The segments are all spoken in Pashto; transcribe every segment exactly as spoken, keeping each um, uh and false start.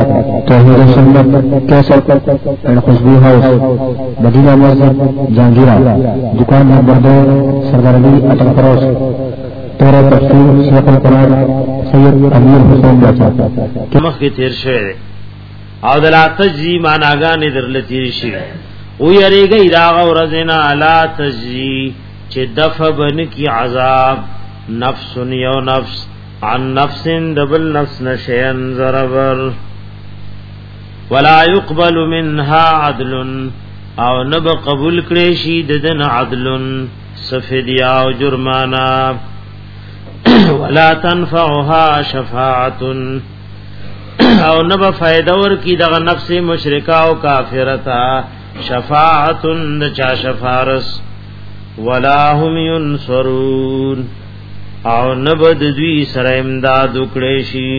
توحید و سنت کیسٹ اینڈ خوشبو ہاؤس مدینہ مسجد جہانگیرہ دکان نمبر دو سردار علی اٹل فروش تیرہ تفسیر شیخ القرآن سید امیر حسین باچا مخ کی تیر شوئے او دلا تجزی معناگانی در لتیر شوئے او یریگی راغ و رزنا علا تجزی چه دفع بن کی عذاب نفس یو نفس عن نفس دبل نفس نشین ضربر ولا يقبل منها عدل او نب قبول کریشی ددن عدل سفدیا او جرمانا ولا تنفعها شفاعت او نب فائدور کی دغ نفس مشرکا او کافرتا شفاعت چا شفارس ولا هم ينصرون او نبد دوی سره امداد وکړي شي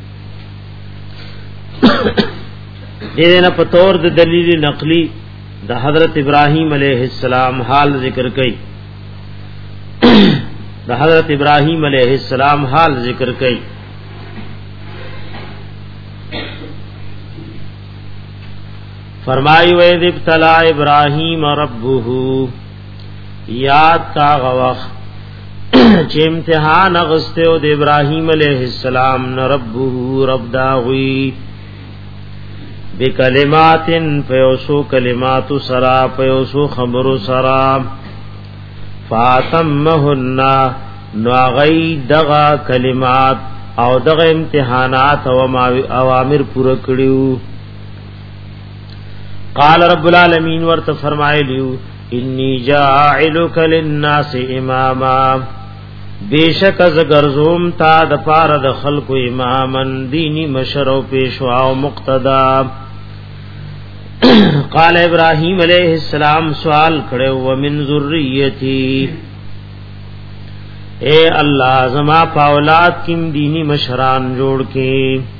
دې نه په تور د دلیل نقلی د حضرت ابراهیم علیه السلام حال ذکر کړي د حضرت ابراهیم علیه السلام حال ذکر کړي فرمایي وَإِذِ ابْتَلَى إِبْرَاهِيمَ رَبُّهُ یاد کا غوخ چې امتحان اغسته او د ابراهیم علیه السلام نه ربه رب داوی بکلمات فیوسو کلمات سرا فیوسو خبر سرا فاتمهن نوغی دغا کلمات او دغا امتحانات او اوامر پورا کړیو قال رب العالمین ورته فرمایلیو انی جاعلک للناس اماما بیشک از گرزوم تا د پار د خلق امامن دینی مشر او پیشوا او مقتدا قال ابراهیم علیہ السلام سوال کړو و من ذریتی اے اللہ زما پاولاد کیم دینی مشران جوړ کې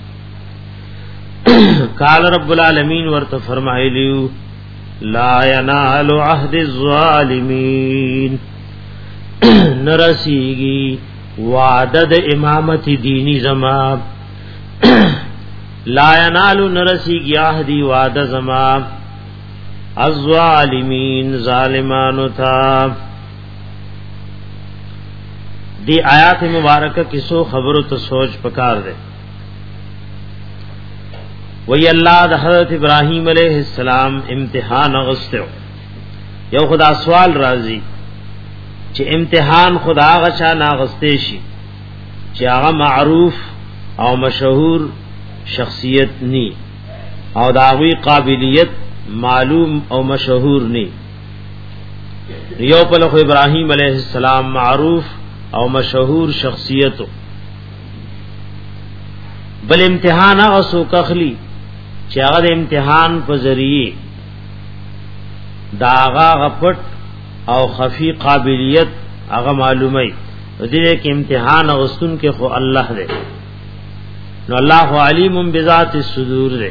قال رب العالمین ورته فرمایلیو لا ینال عهد الظالمین نرسیگی وعدد امامت دینی زما لا ینالو نرسیگی عهدی وعد زما الظالمین ظالمانو تا دی آیات مبارکہ کسو خبرو تو سوچ پکار دے وی اللہ دا حضرت ابراہیم علیہ السلام امتحان اغسطو یو خدا سوال رازی چې امتحان خدا غچا ناغسته شي چې هغه معروف او مشهور شخصیت ني او داوی قابلیت معلوم او مشهور ني یو په لخوا ابراهیم علیه السلام معروف او مشهور شخصیت بل امتحان هغه سو کخلی چې هغه د امتحان په ذریعے داغه غپټ او خفی قابلیت هغه معلومه دې کې امتحان غستون کې خو الله دې نو الله علیم بذات الصدور دې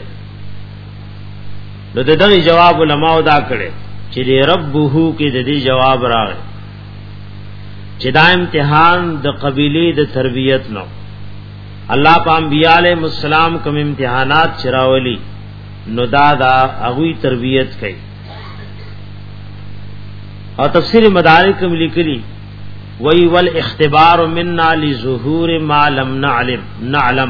نو دغه جواب علماء دا کړي چې ربه کې دې جواب راغی چې دا امتحان د قبیله د تربیت نو الله په انبیاء علیهم السلام کوم امتحانات چراولی نو دا دا هغه تربیت کوي اور تفسیر مدارک میں لکھی وی والاختبار منا لظهور ما لم نعلم نعلم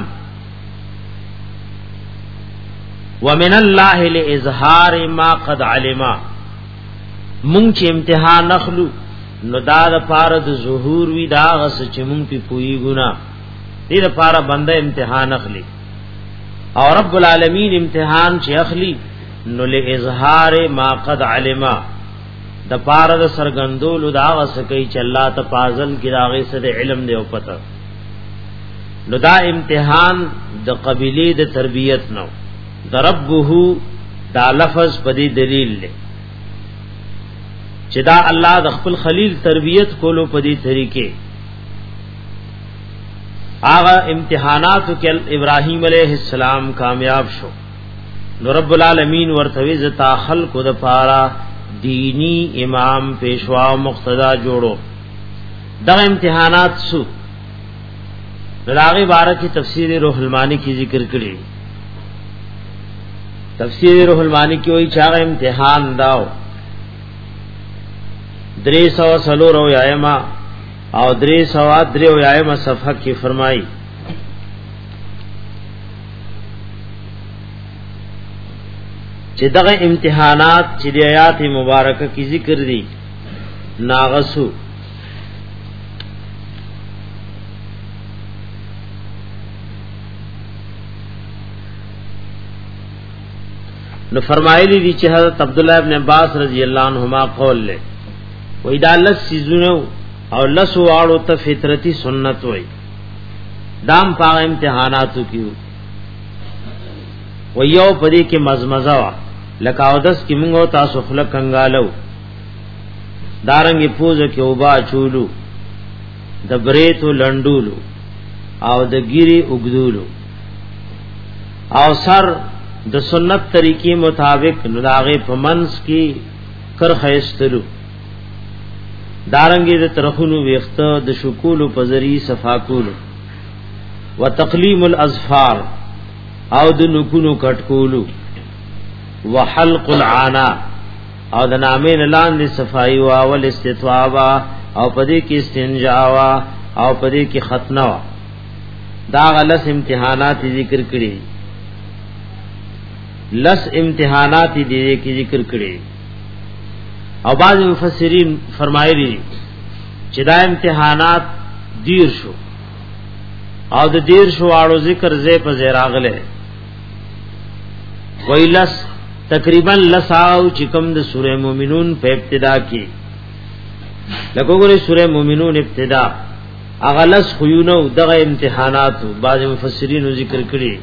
ومن الله لاظهار ما قد علم مونږ چې امتحان نخلو نو دا د پاره د ظهور وی دا غس چې مونږ په پوي ګنا دې د پاره بنده امتحان اخلي او رب العالمین امتحان چې اخلي نو لاظهار ما قد علم د پاره د سرګندول دا وسکې چې الله ته پازل کې راغې سره علم دی او پته نو دا امتحان د قبيله د تربيت نو دربه دا لفظ په دې دلیل دی چې دا الله د خپل خلیل تربيت کولو په دې طریقې هغه امتحاناتو کې ابراهيم عليه السلام کامیاب شو نو رب العالمین ورته زتا خلق د پاره دینی امام پیشوا مقتدا جوړو دا امتحانات سو دغه بارے کی تفسیر روح المانی کی ذکر کړي تفسیر روح المانی کی وہی چاغه امتحان داو درې سو سلور او یایما او درې سو درې او یایما صفحه کی فرمائی چې دغه امتحانات چې د آیات مبارکه کی ذکر دي ناغسو نو فرمایلی دي چې حضرت عبد الله ابن عباس رضی الله عنهما قول له وې دا لس سيزونو او لس واړو ته فطرتي سنت وې دام پاغ امتحاناتو کیو و یو پدې کې مزمزه وا لکه او دس کې موږ تاسو خلک کنګالو دارنګي پوزه کې وبا چولو د بریتو لندولو او د ګيري وګدولو او سر د سنت طریقې مطابق نلاغه پمنس کی کر خیستلو دارنګي د ترخونو ویخته د شکول او پزری صفاکول وتقلیم الاظفار او د نکونو کټکولو وحلق العانا او د نامې لاندې صفائی او اول استطوابا او پدې کې استنجاوا او پدې کې ختنه دا غلس امتحانات ذکر کړي لس امتحانات دې کې ذکر کړي او بعض مفسرین فرمایلی چې دا امتحانات دیر شو او د دیر شو اړو ذکر زې په زیراغله ویلس تقریبا لساو چې کوم د سوره مومنون په ابتدا کې لکه ګوره سوره مومنون ابتدا اغلس خيونو دغه امتحانات بعض مفسرین ذکر کړي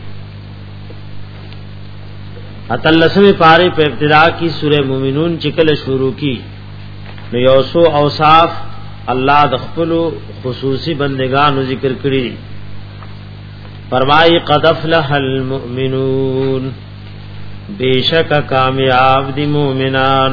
اتلسمه پاره په ابتدا کی سوره مومنون چکل شروع کی نو یوسو اوصاف الله د خپل خصوصي بندگانو ذکر کړی فرمای قد افلح المؤمنون بیشک کامیاب دی مومنان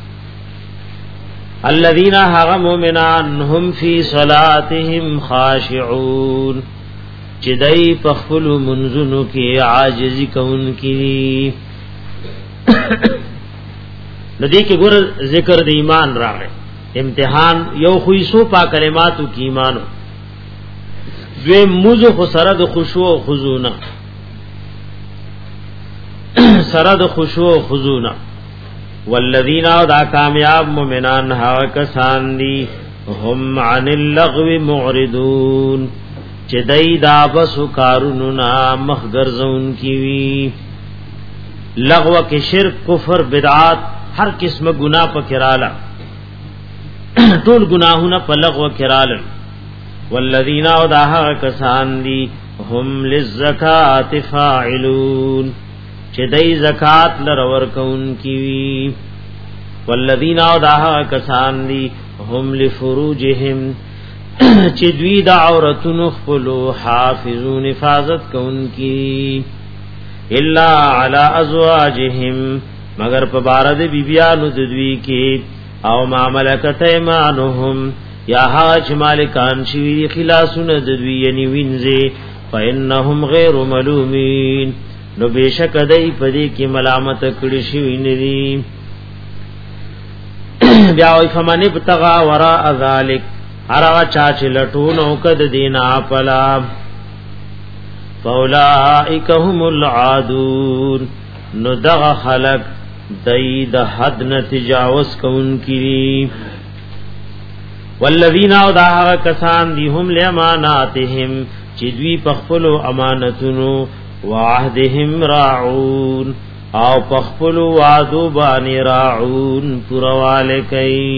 الذين هغ مومنان هم فی صلاتهم خاشعون چې دای په خپل منځونو کې عاجزی کوونکی ندی کې ګور ذکر د ایمان راغی امتحان یو خوې سو پا کلماتو کې ایمانو دوی موزه خو سره د خشوع او خضوع سره د خشوع او خضوع والذین دا کامیاب مومنان ها کسان دي هم عن اللغو معرضون چې دای دا بس کارونو نا مخګرزون کی وی لغو کې شرک کفر بدعات هر قسمه ګناه پکې رااله ټول ګناهونه په لغو کې رااله والذین اودها کسان دي هم للزکات فاعلون چې دای زکات لرور کون کی وی والذین اودها کسان دي هم لفروجهم چې دوی د عورتونو خپل حافظون حفاظت کوونکی الا علی ازواجهم مگر په بار د بیبیانو د دوی کې او ما ملکت ایمانهم یا حاج مالکان شوی خلاصونه د دوی یعنی وینځي فانهم غیر ملومین نو بشک دای په دې کې ملامت کړي شوی ندي بیا وای فمن ابتغى وراء ذلك هرغه چا چې لټونو کد دینا پلا فاولائک هم العادون نو دغه خلق دای د حد نه تجاوز کوونکی والذین او دا کسان دی هم لاماناتهم چې دوی په خپل امانتونو وعهدهم راعون او په خپل وعدو باندې راعون پرواله کوي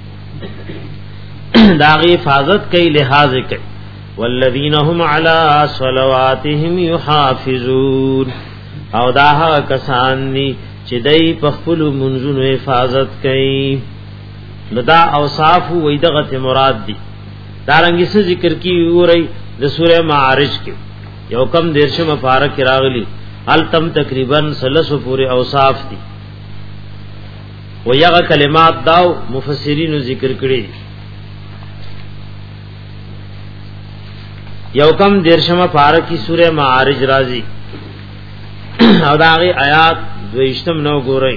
داغی حفاظت کئی لحاظ کئی والذین هم علی صلواتهم یحافظون او داها کسان دی چې دای په خپل منځونو حفاظت کئی لدا اوصاف وې دغه مراد دي دارنګ څه ذکر کی وری د سوره معارج کې یو کم دیرشم پارک راغلی ال تم تقریبا سلسو پورے اوصاف دي و یغه کلمات داو مفسرین ذکر کړي یو کم دیرشم پارک کی سوره معارج راضی او داغه آیات دویشتم نو ګورئ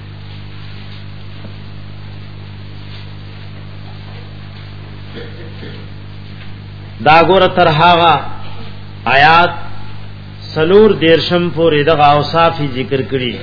دا ګور تر هغه آیات سلور دیرشم پورې د اوصاف ذکر کړي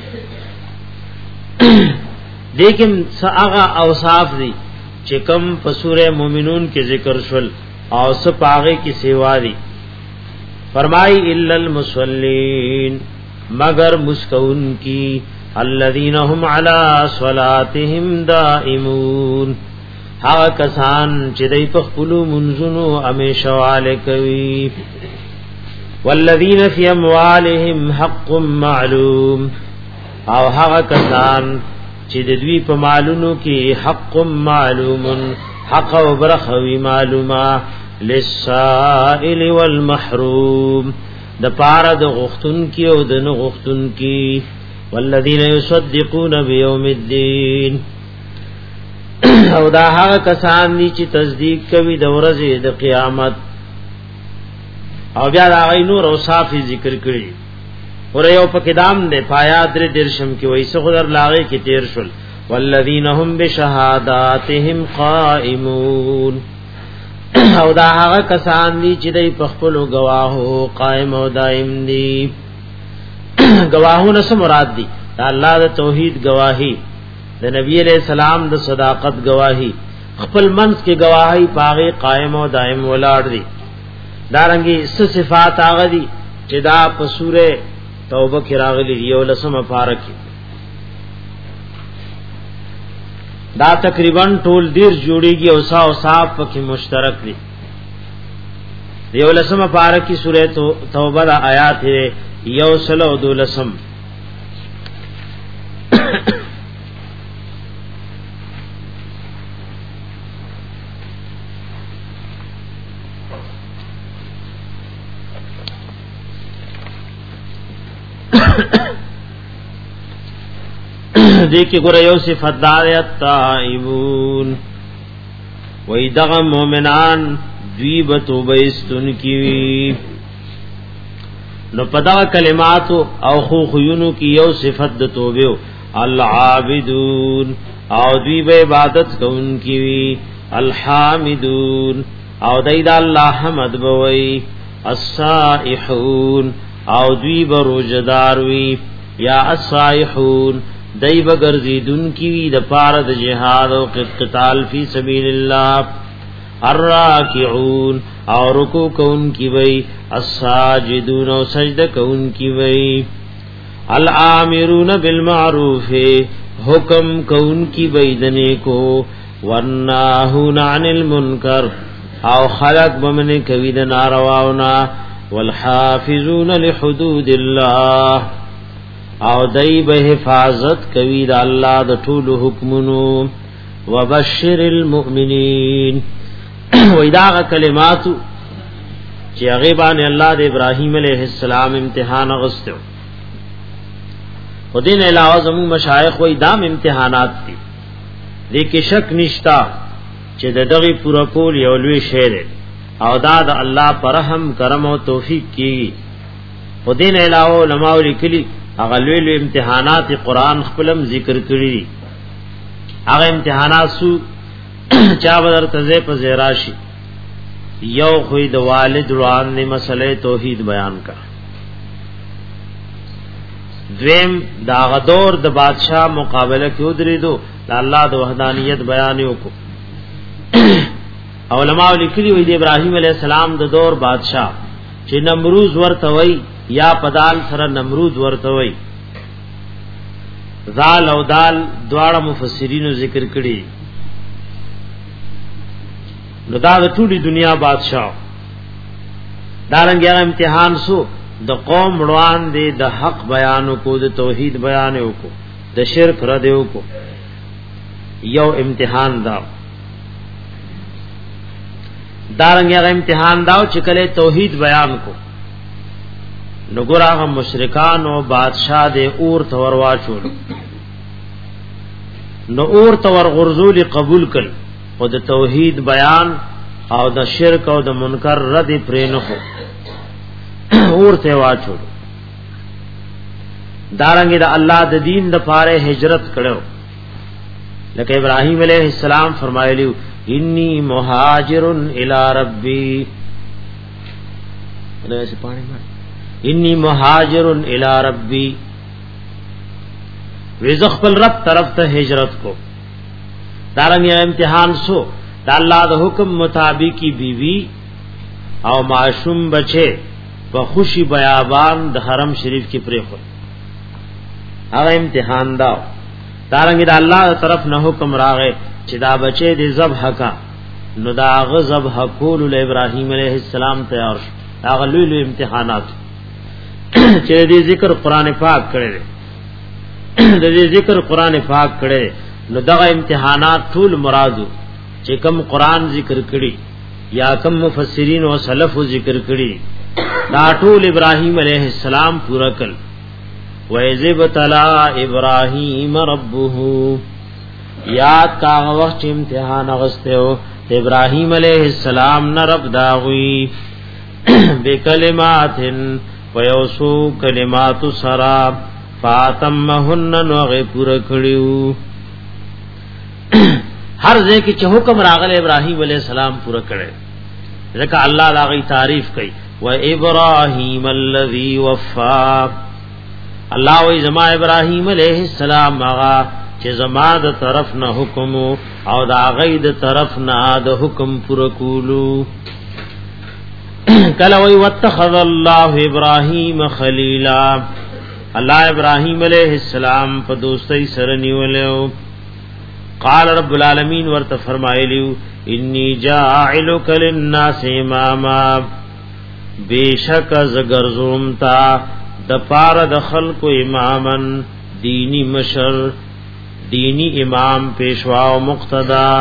لیکن هغه اوصاف دي چې کوم په سورې مومنون کې ذکر شول او سپاغه کی سیوا دي فرمائی الا المصلین مگر مسکون کی الذین هم علی صلاتهم دائمون ها کسان چې دای په خپل منځونو همیشواله کوي والذین فی اموالهم حق معلوم او هغه کسان چې د دوی په مالونو کې حق معلوم حق او برخوي معلومه للسائل والمحروم د پاره د غختن کی او د نه غختن کی والذین یصدقون بیوم الدین او دا هغه کسان دي چې تصدیق کوي د ورځې د قیامت او بیا دا غي نور او صافي ذکر کړي ور یو پکې دام نه پایا در درشم کې وایسه خدر لاغه کې تیر شول والذین هم بشهاداتهم قائمون او دا هغه کسان دي چې دای په خپل گواهو قائم او دائم دي گواهونه سم مراد دي الله د توحید گواہی د نبی علیہ السلام د صداقت گواہی خپل منځ کې گواہی پاغه قائم او دائم ولاړ دي دارنګي س صفات هغه دي چې دا په سوره توبه کې راغلي یو لسمه پارکه دا تقریبا ټول دیر جوړیږي او سا او صاحب پکې مشترک دي یو لسمه پارکه سوره توبه د آیات یو سلو دولسم دیکھ ګور یو صفات دایت تائبون وای دغه مؤمنان دوی به توبه استون کی نو پدا کلمات او خو خيونو کی یو صفات د توبه العابدون او دوی به عبادت کوونکی وی الحامدون او دای د الله حمد بوي الصائحون او دوی به روزدار وی یا الصائحون دای بغرزیدون کی وی د پاره د جهاد او قتال فی سبیل الله الراکعون او رکوع کون کی وی الساجدون او سجده کون کی وی الامرون بالمعروف حکم کون کی وی دنے کو والناهون عن المنکر او خلق بمن کوي د نارواونا والحافظون لحدود الله او دای به حفاظت کوي د الله د ټول حکمونو وبشر المؤمنین وېدا کلمات چې هغه باندې الله د ابراهیم علیه السلام امتحان غوښتو خدین علاوه زمو مشایخ وې دام امتحانات دي دې کې شک نشتا چې د دغه پورا کول یو لوی شی دی او دا د الله پر رحم کرم او توفیق کی خدین علاوه علماء لیکلي هغه لوی لوی امتحانات قرآن خپلم ذکر کړی دي هغه امتحانات سو چا بدر تزه په زیراشي یو خوې د والد روان نه مسله توحید بیان کا دویم دا غدور د بادشاہ مقابله کې ودریدو د الله د وحدانیت بیان وکړو علماء لیکلي وي د ابراهیم علیه السلام د دور بادشاہ چې نمروز ورته وای یا پدال سره نمرود ورته وای زال او دال دواړه مفسرینو ذکر کړي نو دا د ټولي دنیا بادشاہ دارنګ امتحان سو د قوم روان دي د حق بیان کو د توحید بیان کو د شرک رد کو یو امتحان دا دارنګ امتحان داو چې کله توحید بیان کو نګور هغه مشرکان او بادشاہ دې اور تور واچول نو اور تور غرزول قبول کړ او د توحید بیان او د شرک او د منکر رد پرې نه کو اور ته واچول دارنګ د الله د دین د پاره هجرت کړو لکه ابراهیم علیہ السلام فرمایلیو انی مهاجر الی ربی ایسے پانی مار انی مهاجر الی ربی رزق خپل رب طرف ته هجرت کو دارنګ امتحان سو د الله د حکم مطابقی بیوی او معصوم بچے په خوشی بیابان د حرم شریف کې پرې خو هغه امتحان دا دارنګ د الله طرف نه حکم راغې چې دا بچے د ذبح کا نو دا غ ذبح کول ل ابراهیم علیہ السلام تیار هغه لوی لوی امتحانات چې دې ذکر قران پاک کړي د دې ذکر قران پاک کړي نو دغه امتحانات ټول مرادو چې کوم قران ذکر کړي یا کوم مفسرین او سلف ذکر کړي دا ټول ابراهیم علیہ السلام پورا کړ وَإِذِ ابْتَلَى إِبْرَاهِيمَ رَبُّهُ یاد کا وخت امتحان غسته او ابراهیم علیہ السلام نه رب داوی بکلماتن ویوسو کلمات سرا فاتمهن نوغه پورا کړیو هر ځای کې چې حکم راغله ابراهیم علیہ السلام پورا کړي ځکه الله دا غي تعریف کوي و ابراهیم الذی وفا الله وی زما ابراهیم علیہ السلام هغه چې زما د طرف نه حکم او دا غي د طرف نه د حکم پورا کولو کله وی واتخذ الله ابراهیم خلیلا الله ابراهیم علیہ السلام په دوستۍ سره نیولیو قال رب العالمین ورته فرمایلیو انی جاعلک للناس اماما بیشک زګرزوم تا د پار د خلق امامن دینی مشر دینی امام پیشوا او مقتدا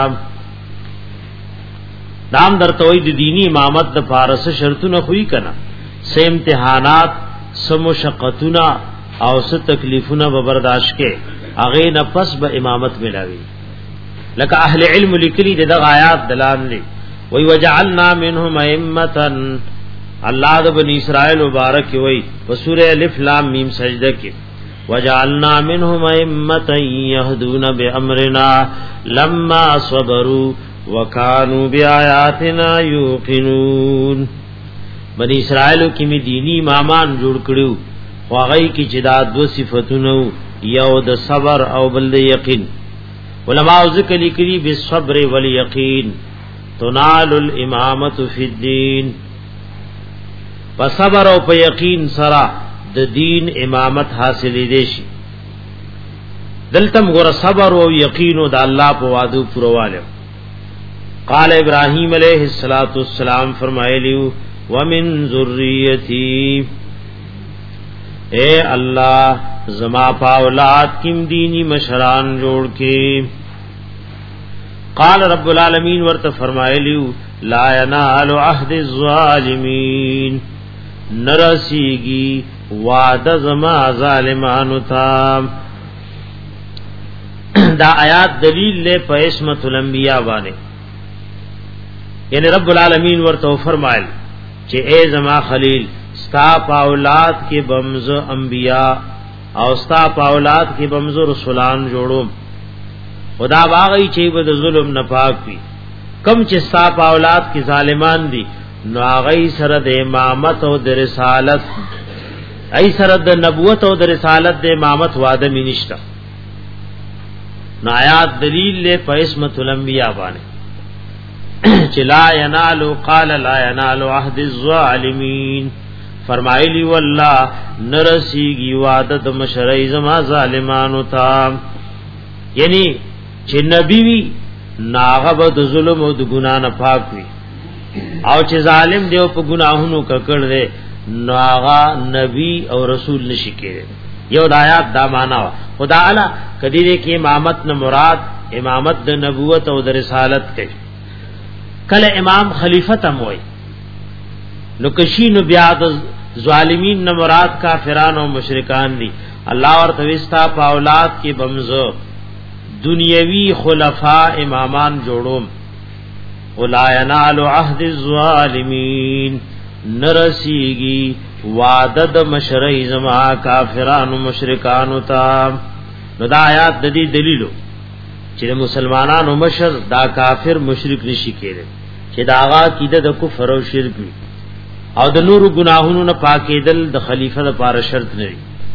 نام درتوی د دینی امامت د فارس شرطونه خوې کنا سه امتحانات سم مشقتونه او س تکلیفونه به برداشت کې اغه نه پس به امامت ملاوي لکه اهل علم لیکلي د آیات دلان دي وی وجعلنا منهم ائمه الله د بنی اسرائیل مبارک وی په سوره الف لام میم سجده کې وجعلنا منهم ائمه يهدون بامرنا لما صبروا وكانوا بآياتنا يوقنون بنی اسرائیل کې می دینی امامان جوړ کړو واغی کی جداد دو صفاتونو یو د صبر او بل د یقین علماء ذکر لیکلی بالصبر والیقین تنال الامامه فی الدین صبر او په یقین سره د دین امامت حاصلې دي شي دلتم غور صبر او یقین او د الله په وعده پرواله قال ابراهیم علیہ الصلوۃ والسلام فرمایلیو ومن ذریتی اے اللہ زما پا اولاد کم دینی مشران جوڑ کے قال رب العالمین ورت فرمایلیو لا ینال عهد الظالمین نرسیگی وعد زما ظالمانو تا دا آیات دلیل لے پا اسمت الانبیاء بانے یعنی رب العالمین ورتو فرمایل چې اے زما خلیل ستا پا اولاد کی بمز انبیاء او ستا پا اولاد کی بمز رسولان جوړو خدا باغی چې بد ظلم نه پاک وي کم چې ستا پا اولاد کی ظالمان دي نو هغه سره د امامت او د رسالت ای سره د نبوت او د رسالت د امامت وعده می نشتا نایات دلیل له پسمت الانبیاء باندې چې لا ینالو قال لا ینالو عهد الظالمین فرمایلی والله نرسیږي وعده د مشرای زما ظالمانو ته یعنی چې نبی وی ناغه د ظلم او د ګنا نه پاک وي او چې ظالم دیو په ګناهونو ککړ دی ناغه نبی او رسول نشي کېږي یو د آیات دا معنا خدا اعلی کدی دې کې امامت نه مراد امامت د نبوت او د رسالت کوي کله امام خلیفت هم وای نو کشین بیا د ظالمین نه مراد کافران او مشرکان دي الله ورته وستا په اولاد کې بمزو دنیوي خلفاء امامان جوړوم ولا ینال عهد الظالمین نرسیگی وعده د مشرعی زما کافرانو مشرکانو تا. نو دا آیات د دې دلیلو چې مسلمانانو مشر دا کافر مشرک نشي کېږي چې دا هغه کیده د کفر او شرک وي او د نور ګناهونو نه پاکېدل د خلیفہ لپاره شرط نه وي.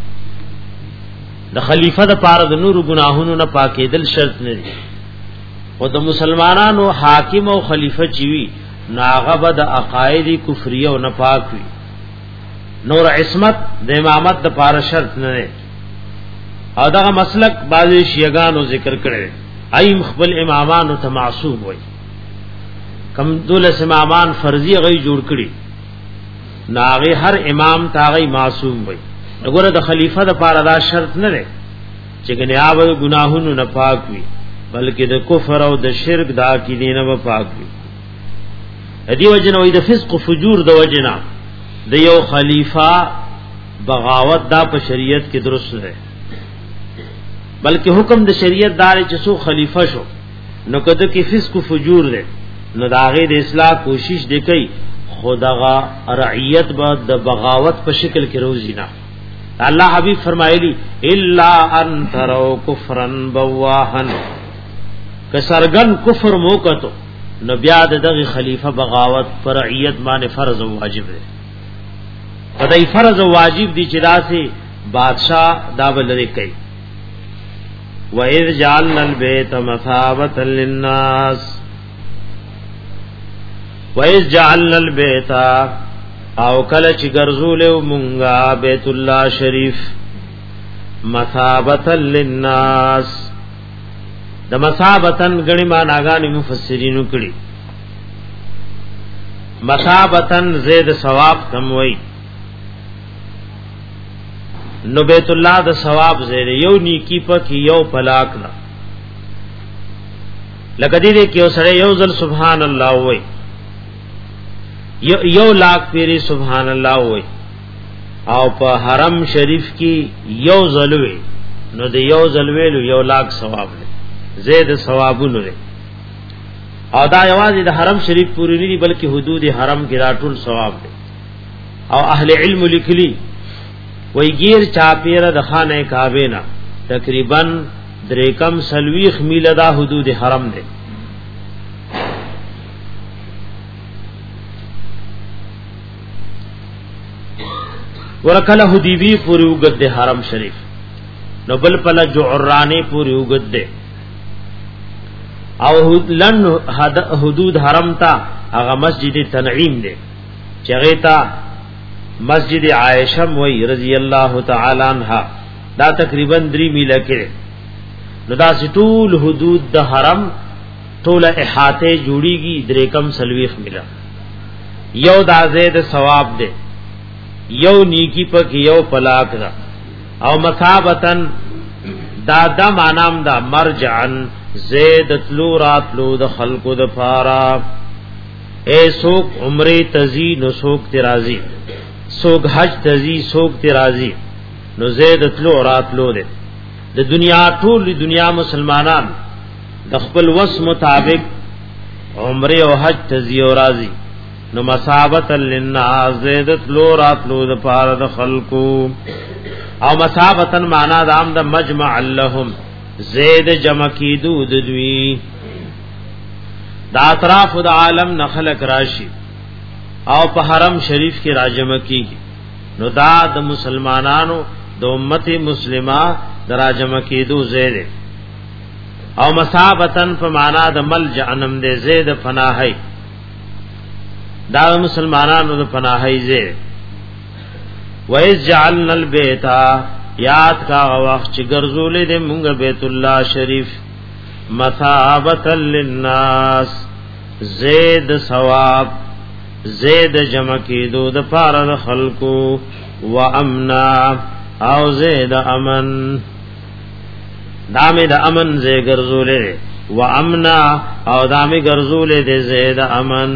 د خلیفہ لپاره د نور ګناهونو نه پاکېدل شرط نه دي. او د مسلمانانو حاکم او خلیفہ چې وي ناغه به د عقاید کفریه او نه پاک وي. نور عصمت د امامت د لپاره شرط نه دی. او دغه مسلک بعضی شیعاګانو ذکر کړي ایم خپل امامانو ته معصوم وي. کم دولس امامان فرضی غي جوړ کړي ناغه هر امام تاغي معصوم وي. وګوره د خلیفہ د لپاره دا شرط نه دی چې ګناه او ګناهونو نه پاک وي بلکې د کفر او د شرک دا کې دینه و پاک وي. ادي وجنه وي د فسق او فجور د وجنه د یو خلیفہ بغاوت دا په شریعت کې درست نه بلکې حکم د شریعت دار چې سو خلیفہ شو نو کده کې فسق او فجور ده نو داغه د اصلاح کوشش وکړي خدغه رعیت به د بغاوت په شکل کې روزي نه. الله حبیب فرمایلی الا ان تروا کفرا بواحن کسرغن کفر موکتو نو بیا دغه خلیفہ بغاوت پر رعیت باندې فرض او واجب ده. پدای فرض او واجب دي چې داسې بادشاہ دا بلری کوي. وَإِذْ جَعَلْنَا الْبَيْتَ مَثَابَةً لِلنَّاسِ وَإِذْ جَعَلْنَا الْبَيْتَ او کله چې ګرځولې مونږه بیت الله شریف مثابةً للناس. د مثابتن غنی معناګانی مفسرینو کړي. مثابتن زید ثواب کم وای نو بیت الله د ثواب زید یو نیکی پک یو پلاک دا لکه دې کې اوسره یو ځل سبحان الله وای یو, یو لاک پیری سبحان الله وای او په حرم شریف کې یو ځل وای نو د یو ځل ویلو یو لاک ثواب دی زید ثوابونه لري. او دا یوازې د حرم شریف پوری نه دي بلکې حدود حرم کې راټول ثواب دي. او اهل علم لیکلي وای غیر چاپیره د خانه کعبه نه تقریبا دریکم سلويخ میله دا حدود حرم دي. ورکل حدیبی پوری وګد حرم شریف نو بل پله جعرانه پوری وګد ده او لن حدود حرم تا هغه مسجد تنعیم دی چې هغه تا مسجد عائشہ وی رضی الله تعالی عنها دا تقریبا درې میله کې نو دا ټول حدود د حرم ټول احاطه جوړیږي درې کم سلويخ میله. یو دا زید ثواب دی یو نیکی پک یو پلاک دا او مثابتن دا د معنام دا مرجعن زید تلو راتلو د خلقو د پارا اے سوک عمره تزی نو سوک ترازی سوک حج تزی سوک ترازی نو زید تلو راتلو دے د دنیا ټول دنیا مسلمانان د خپل وس مطابق عمره او حج تزی او رازی نو مسابت للناس زید تلو راتلو د پارا د خلقو او مسابتن معنا دام د مجمع لهم زید جمع کی دود دوی دا اطراف د عالم نخلق راشی او په حرم شریف کې راجم کیږي نو دا د مسلمانانو د امت مسلمه دراجم کی دو زید او مسابتن په معنا د ملجأ نم دې زید پناهی دا مسلمانانو د پناهی زید. وَإِذْ جَعَلْنَا الْبَيْتَ یاد کا وخت چې ګرځولې دې مونږ بیت الله شریف مثابة للناس زید ثواب زید جمع کېدو د پاره د خلقو و امنا او زید امن دامه د امن زې ګرځولې و امنا او دامه ګرځولې دې زید امن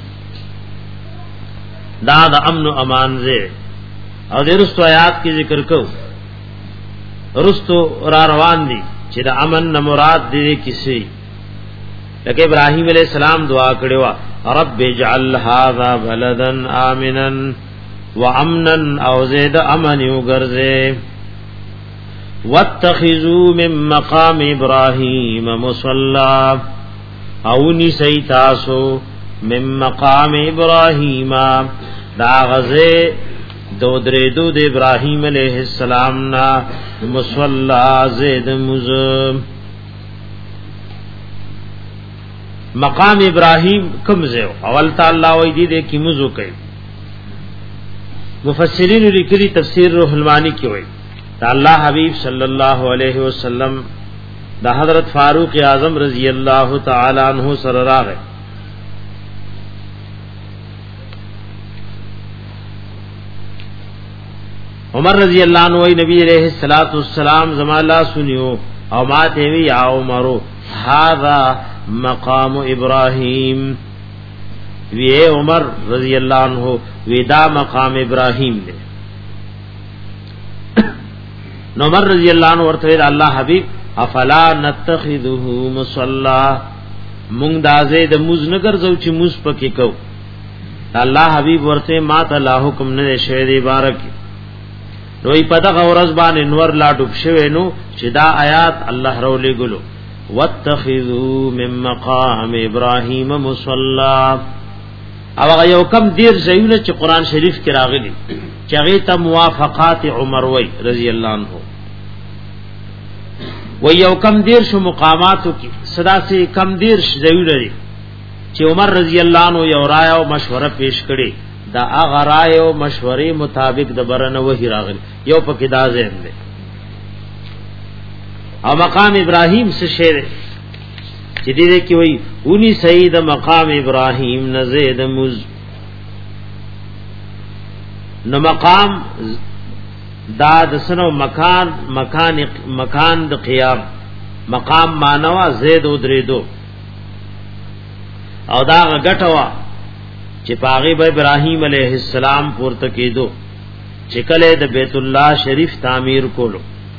دا د امن او امان زې او د رستو آیات کې ذکر کو رستو را روان دي چې د امن نه مراد دې کیسه لکه ابراهيم عليه السلام دعا کړو رب اجعل هذا بلدا امنا وامنن او زید امن وګرځه واتخذوا من مقام ابراهيم مصلى او نسی تاسو من مقام ابراهيم دا غزه دو درې دو د ابراهيم عليه السلام نا مصلى زید مز مقام ابراهيم کوم زو اول تعالی وې دې دې کی مزو کوي مفسرین لیکلي تفسیر روح المانی کې وایي دا الله حبیب صلی الله علیه وسلم دا حضرت فاروق اعظم رضی اللہ تعالی عنہ سره راغی عمر رضی اللہ عنہ نبی علیہ الصلوۃ والسلام زما الله سنیو او ما ته وی یا عمر هذا مقام ابراہیم وی عمر رضی اللہ عنہ ودا مقام ابراہیم دے نو عمر رضی اللہ عنہ ورته الله حبیب افلا نتخذه مصلا مونږ دازه د موز نګر زو چې موز پکې کو الله حبیب ورته ما ته الله حکم نه شه دی بارک نو ای په دغه ورځ باندې نور لا ډوب شوه نو چې دا آیات الله رولې ګلو واتخذوا من مقام ابراهیم مصلا او هغه یو کم دیر ځایونه چې قران شریف کې راغلي چې هغه ته موافقات عمر وای رضی الله عنه و یو کم دیر شو مقاماتو کی صدا سے کم دیر ځایونه لري چې عمر رضی الله عنه یو رائے او مشوره پیش کړي دا هغه رائے او مشورې مطابق د برنه وਹੀ راغلي یو پکې دا ځین دی او مقام ابراهیم څه شی چې دې کې وای اونی سید مقام ابراهیم نزید مز نو مقام دا د سنو مکان مکان مکان د قیام مقام مانوا زید او درې دو او دا غټوا چې پاغي به ابراهیم علیه السلام پورته کېدو چې کله د بیت الله شریف تعمیر کولو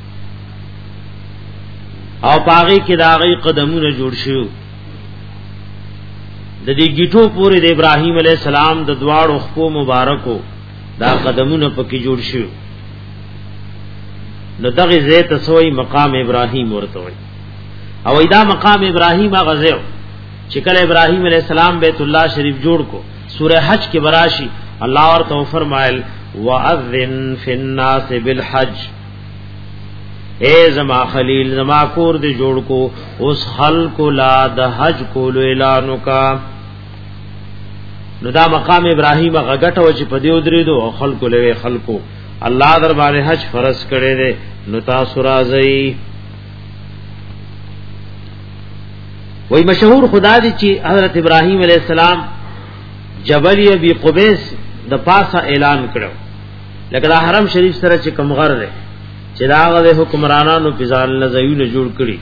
او پاغي کې داغي قدمونه جوړ شو د دې گیټو پورې د ابراهیم علیه السلام د دواړو خپو مبارکو دا قدمونه پکې جوړ شو نو دغه زیت سوی مقام ابراهیم ورته وي او ایدا مقام ابراهیم غزو چې کله ابراهیم علیہ السلام بیت الله شریف جوړ کو سورہ حج کې براشي الله ورته فرمایل واذن فی الناس بالحج اے زما خلیل زما کور دې جوړ کو اوس خلق لا د حج کولو اعلان وکا نو دا مقام ابراهیم غټه و چې په دې ودرې دو خلق له خلقو الله در باندې حج فرض کړي دي نو تاسو راځي وای مشهور خدا دي چې حضرت ابراهیم علیہ السلام جبل ابي قبيس د پاسه اعلان کړو لکه دا حرم شریف سره چې کوم غر دی چې داغه حکمرانانو په ځان لزیونه جوړ کړي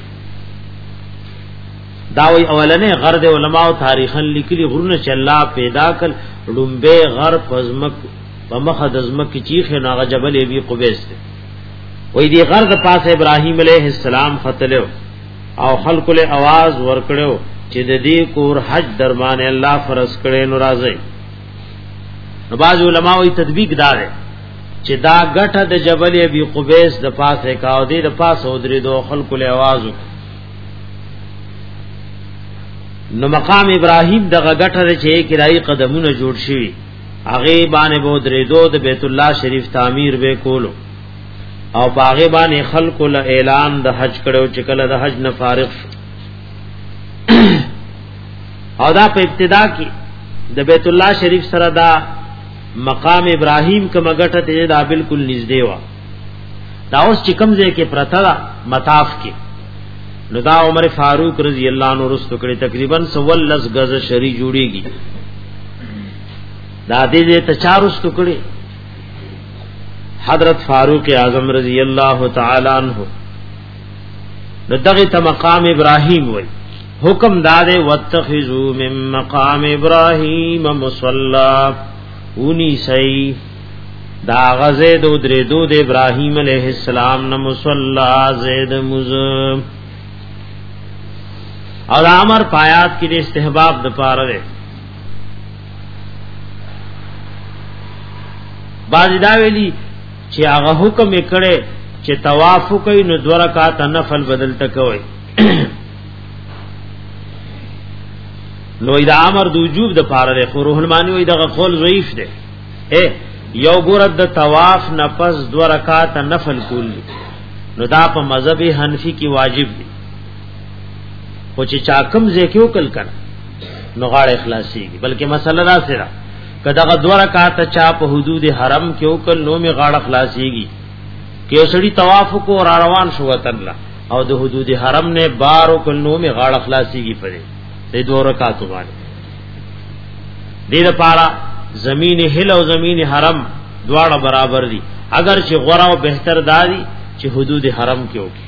دا وی اولنې غر د علماء تاریخن لیکلي غرونه چې الله پیدا کړ لومبه غر پزمک په مخه د زمکه چیخه ناغه جبل ابي قبيس دی وې دی غر د پاسه ابراهيم عليه السلام فتلو او خلق له आवाज ورکړو چې د دې کور حج درمانه الله فرض کړي نو راځي نو باز علماء وی تطبیق دار چې دا غټه د جبل ابي قبيس د پاسه کاو دی د پاسه ودري دو خلق له आवाज نو مقام ابراهيم دغه غټه چې کرای قدمونه جوړ شي هغه باندې بو درې دو د بیت الله شریف تعمیر به کولو او باغه باندې خلق له اعلان د حج کړو چې کله د حج نه فارغ شو او دا په ابتدا کې د بیت الله شریف سره دا مقام ابراهيم کوم غټه ته دا بالکل نږدې و دا اوس چې کوم ځای کې پرتا مطاف کې نو دا عمر فاروق رضی الله عنه رستو کړي تقریبا سولس غز شری جوړيږي دا دې ته چارستو کړي حضرت فاروق اعظم رضی اللہ تعالی عنہ نو دغه ته مقام ابراهیم وای حکم داده واتخذوا من مقام ابراهیم مصلا اونی سی دا غزید و درېدو د ابراهیم علیہ السلام نه مصلا زید مز اور امر پایات کې استحباب د پاره باز دا ویلی چې هغه حکم کړي چې طواف کوي نو دو رکعات نفل بدل تکوي نو دا امر د وجوب د پاره خو روح المانی وي دغه قول ضعیف دی اے یو ګورد د طواف نفس دو رکعات نفل کول نو دا په مذهب حنفی کې واجب دی خو چې چا کم زکیو کل کړه نو غاړه اخلاصيږي بلکې مسله دا سره کدا دو رکعات چا په حدود حرم کې وکړ نو می غاړه اخلاصيږي کې سړی طواف کو را روان شو وتل او د حدود حرم نه بار وکړ نو می غاړه اخلاصيږي پره دې دو رکعات باندې دې لپاره زمین هل او زمین حرم دواړه برابر دي اگر چې غوړه او بهتر دادي چې حدود حرم کې وکړي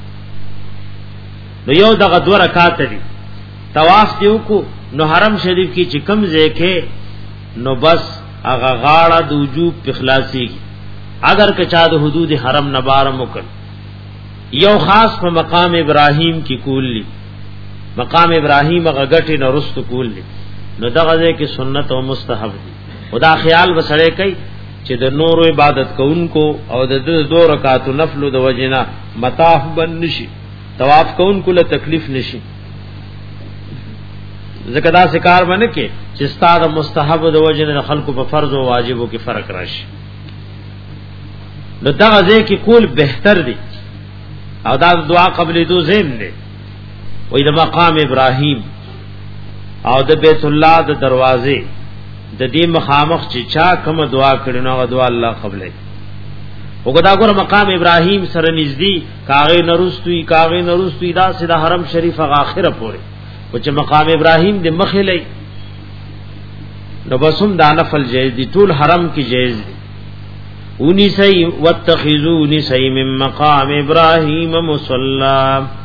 نو یو دغه دو رکعات دي طواف دیو کو نو حرم شریف کی چې کم ځکه نو بس هغه غاړه د وجوب په خلاصي اگر کچا د حدود حرم نه بار مکل یو خاص په مقام ابراهیم کی کولی مقام ابراهیم هغه غټي نه رست کولی نو دغه ځکه سنت او مستحب دي خدا خیال وسړی کوي چې د نور عبادت کوونکو او د دو رکعات نفل د وجنا متاح بن نشي طواف کوونکو له تکلیف نشي زکه دا سکار باندې کې چې ستاد مستحب د وجنه خلکو په فرض او واجبو کې فرق راشي نو دا ځکه کې کول بهتر دي او دا دعا قبل دو زم دي وې د مقام ابراهیم او د بیت الله د دروازې د دې مخامخ چې چا کوم دعا کړي نو دعا الله قبلې وګدا ګور مقام ابراهیم سره نږدې کاغې نرستوي کاغې نرستوي دا سید حرم شریف اخره پورې او چې مقام ابراهیم د مخلې نو بسم دا نفل جایز دي ټول حرم کې جایز دي اونی سي واتخذوني سي من مقام ابراهیم مصلا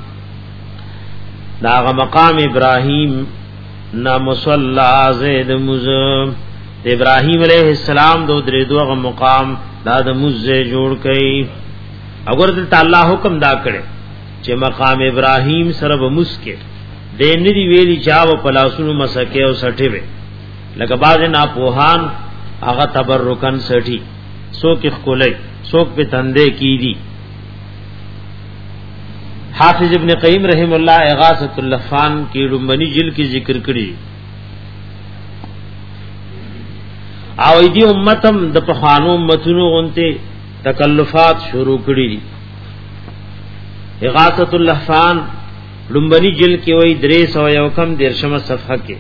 دا مقام ابراهیم نا مصلا زید مزم ابراهیم علیہ السلام دو درې دوغه مقام دا د مزه جوړ کړي اگر د تعالی حکم دا کړي چې مقام ابراهیم سره به مسکه دین دی ویلی چاو پلاسونو مسکه او سټي وي لکه باز نه پوهان هغه تبرکن سټي سو کې خولای سو په تندې کی دي حافظ ابن قیم رحم الله اغاثۃ اللفان کی رمبنی جل کی ذکر کړي او دی امتم د پخانو امتونو غنته تکلفات شروع کړي دي اغاثۃ اللفان لمبنی جل کې وای درې سو یو کم درشمه صفحه کې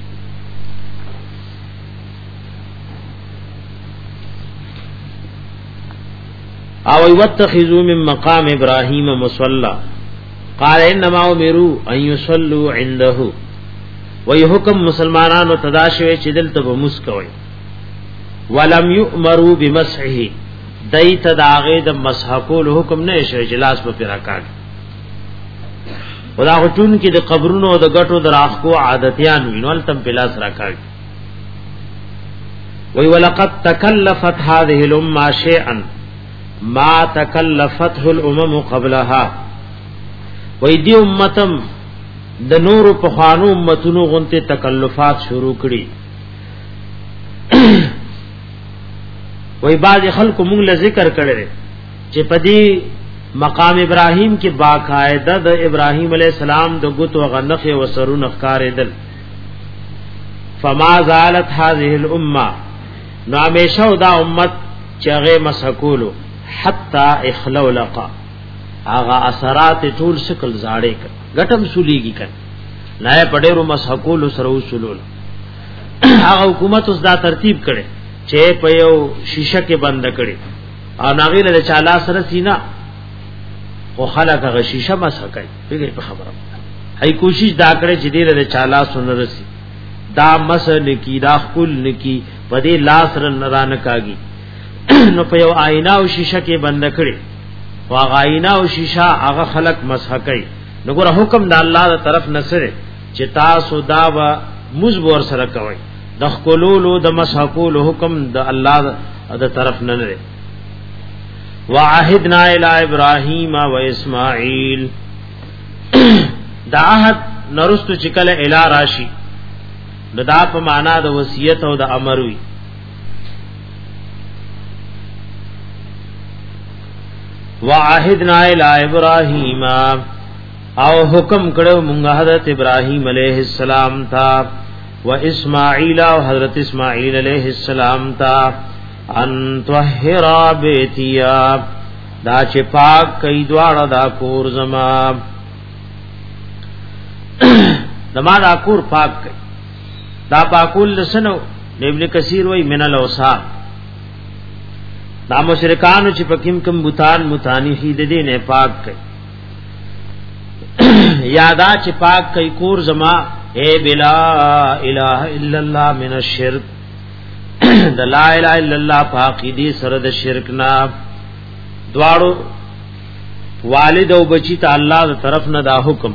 او واتخذوا من مقام ابراهيم مصلى قال انما امروا ان يصلوا عنده وای حکم مسلمانانو تداشوي چې دلته به مسکوي ولم يؤمروا بمسحه دایت داغه د مسح کول حکم نه شي اجلاس په راکاږي خدا غټون کې د قبرونو او د غټو دراخ کو عادتيان وینول تم پلاس راکاږي وی ولقد تکلفت هذه الامه شيئا ما تکلفته الامم قبلها وی دی امتم د نور په خوانو امتونو غنته تکلفات شروع کړي وی باز خلق مونږ له ذکر کړي چې پدی مقام ابراهیم کې باقاعده د ابراهیم علی السلام د غت او غنخ او سرون افکار دل فما زالت هذه الامه نو همیشه دا امت چغه مسکولو حتا اخلو لقا اغا اثرات ټول شکل زاړې ک غټم سولېږي ک نه پډېرو مسکول سره وسولول هغه حکومت اوس دا ترتیب کړي چې په یو شیشه کې بند کړي او ناغیله د چالا سره سینا او خلک هغه شیشه مسکای پیږي په خبره هي کوشش دا کړي چې دې د چالا سنرسي دا مسل کی دا خپل نکی په دې لاس رن کاږي نو په یو آینه او شیشه کې بند کړي واغ آینه او شیشه هغه خلق مسح کوي نو ګره حکم د الله تر طرف نسره چې تاسو دا و مزبور سره کوي د خلولو د مسح کول حکم د الله د طرف نه لري وعهدنا الى ابراهيم و اسماعيل دا عهد نرستو چکل الی راشی دا په معنا د وصیت او د امر وی وعهدنا الى ابراهیم او حکم کړو مونږه حضرت ابراهیم علیہ السلام تا و اسماعیل او حضرت اسماعیل علیہ السلام تا ان طهر بیتیا دا چې پاک کای دواړه دا کور زما دما دا کور پاک کای دا پاکول لسنو ابن کثیر وای من الاوسان دا مشرکانو چې پکیم کم بوتان متانی خید دې نه پاک کای یادا چې پاک کای کور زما اے بلا الہ الا اللہ من الشرک د لا اله الا الله پاکی دی سره د شرک نا دواړو والد او بچی ته الله تر طرف نه دا حکم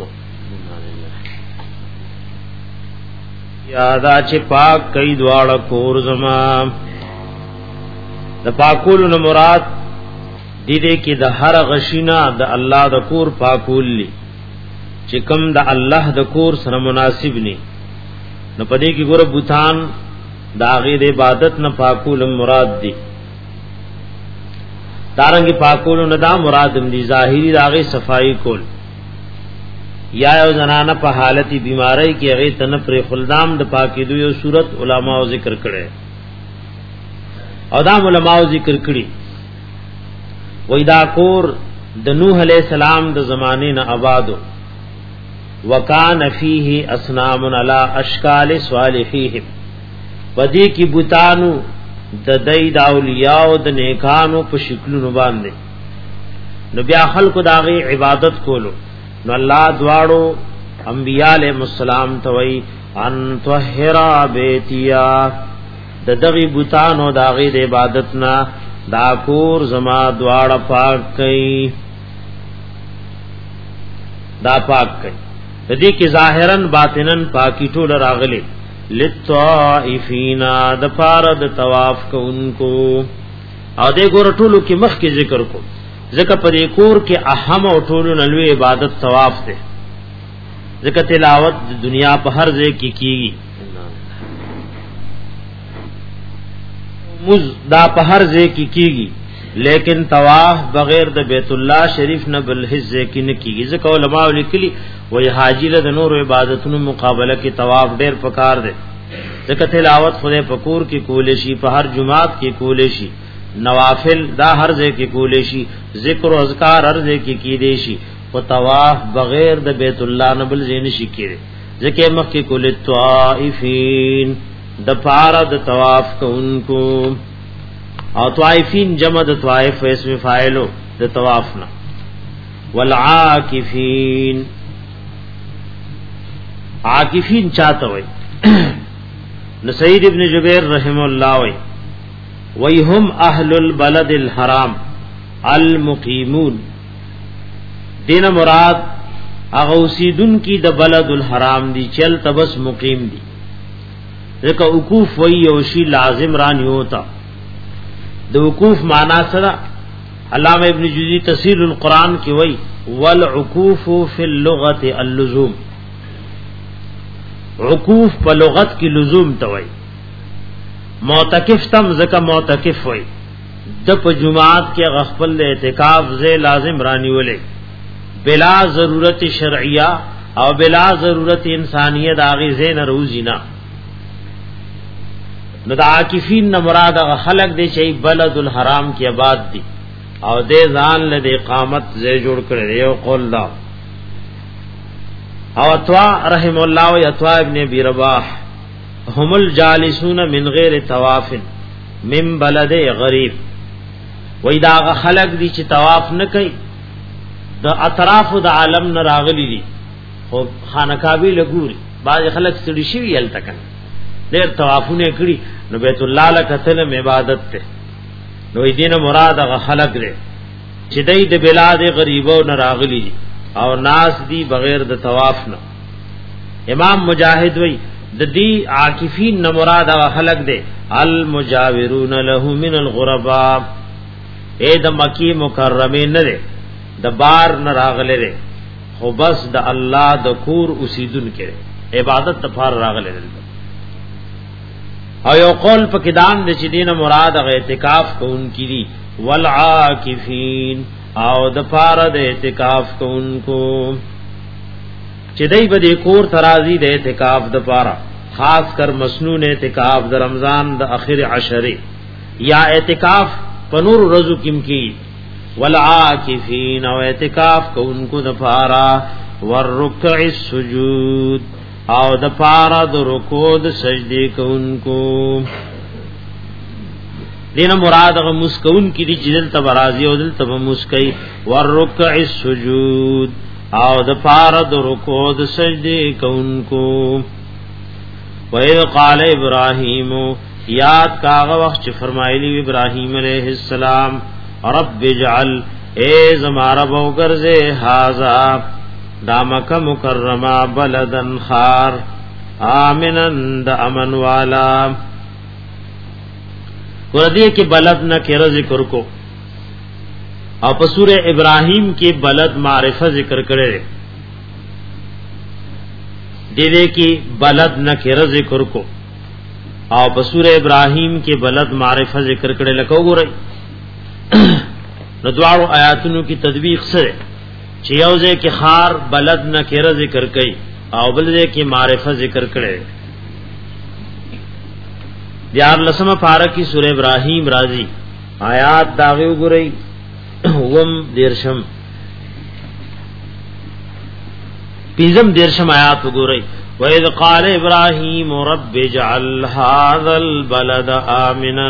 یادا چې پاک کای دواړه کور زما د پاکولو نه مراد دې دې کې د هر غشینا د الله د کور پاکول لی چې کوم د الله د کور سره مناسب ني نو پدې کې ګور بوتان دا غیر عبادت نه پاکول مراد دي دارنګ پاکول نه دا مراد دي ظاهري راغې صفائی کول یا یو زنانه په حالتي بیماری کې هغه تن پر خلدام د پاکي دوی صورت علماء ذکر کړي او دا علماء ذکر کړي وای دا کور د نوح علی السلام د زمانه نه آبادو وکان فیه اصنام علی اشکال صالحیهم ودی کی بوتانو د دای د اولیاء او د نیکانو په شکلونو باندې نو بیا خلق داغه عبادت کولو نو الله دواړو انبیاء علیہ السلام توي ان طهرا بیتیا د دغه بوتانو داغه د عبادت نا دا کور زما دواړه پاک کئ دا پاک کئ دې کې ظاهرن باطنن پاکی ټول راغلي للطائفین د فارد طواف کوونکو او دې ګور ټولو کې مخ کې ذکر کو ذکر په دې کور کې اهم او ټولو نلوي عبادت طواف ته ذکر تلاوت د دنیا په هر ځای کې کیږي مز دا په هر ځای کې کیږي لیکن طواف بغیر د بیت الله شریف نه بل حصے کې نه کیږي ځکه علماء لیکلي وای حاجی له نور عبادتونو مقابله کې طواف ډیر پکار دی ځکه تلاوت خدای پکور کې کولې شي په هر جمعات کې کولې شي نوافل دا هر ځای کې کولې شي ذکر او اذکار هر ځای کې کیدې شي او طواف بغیر د بیت الله نه بل ځای نشي کېږي ځکه مکه کولې طائفین د پارا د طواف کوونکو او طائفین جمع د طائف اسم فاعلو د طوافنا والعاکفین عاکفین چاته وای نو سید ابن جبیر رحم الله وای وای هم اهل البلد الحرام المقیمون دین مراد هغه اوسیدون کی د بلد الحرام دی چل تبس مقیم دی ځکه وقوف وای او شی لازم رانی ہوتا د وقوف معنا سره علامه ابن جوزی تفسیر القرآن کی وای والعقوف فی اللغه اللزوم عقوف په لغت کې لزوم ته وای معتکف تم زکه معتکف وای د په جمعات کې غفل اعتکاف زې لازم رانی ولې بلا ضرورت شرعیه او بلا ضرورت انسانیت اغه زین روزینا نو دا عاکفین نه مراد هغه خلق دی چې بلد الحرام کې آباد دي او دې ځان له اقامت زې جوړ کړي یو قول دا او اتوا رحم الله و اتوا ابن ابي رباح هم الجالسون من غیر طواف من بلد غریب وې دا هغه خلق دي چې طواف نه کوي د اطراف د عالم نه راغلي دي خو خانقابه لګوري بعض خلک سړي شي ویل تکن ډېر طوافونه کړی نو بیت الله لکتل عبادت ته نو دینه مراد هغه خلق لري چې دای د بلاد غریبو نه راغلي او ناس دی بغیر د طواف نه امام مجاهد وای د دې عاکفین نه مراد هغه خلق دي المجاورون له من الغرباء اے د مکی مکرمه نه ده د بار نه راغله ده خو بس د الله د کور اوسیدون کړي عبادت ته فار راغله ده او یو قول په کدان د چې دینه مراد غ اعتکاف کوونکی دي والعاکفین او د پاره د اعتکاف کوونکو چې دای په دې کور ترازی د اعتکاف د پاره خاص کر مسنون اعتکاف د رمضان د اخر عشره یا اعتکاف پنور رزو کیم کی والعاکفین او اعتکاف کوونکو د پاره والرکع السجود او د پاره د رکوع د سجدي کوونکو دینه مراد غ مسکون کی دی جدل تبرازی او دل تب مسکی والرکع السجود او د پاره د رکوع د سجدي کوونکو وَإِذْ قَالَ إِبْرَاهِيمُ یاد کاغه وخت چې فرمایلی ابراهیم علیہ السلام رب اجعل اے زمارا بوګرزه هاذا دامک مکرما بلدن خار آمنن د امن والا ورته کې بلد نہ کړه ذکر کو او په سورہ ابراہیم کې بلد معرفه ذکر کړي دې دې کې بلد نہ کړه ذکر کو او په سورہ ابراہیم کې بلد معرفه ذکر کړي لکه وګورئ نو دوارو آیاتونو کی تطبیق سره چې یوځه کې خار بلد نہ کړه ذکر کړي او بل دې کې معرفه ذکر کړي دیار لسمه پارکی سورہ ابراہیم راضی آیات داغه وګورئ وم دیرشم پیزم دیرشم آیات وګورئ وَإِذْ قَالَ إِبْرَاهِيمُ رَبِّ اجْعَلْ هَذَا الْبَلَدَ آمِنًا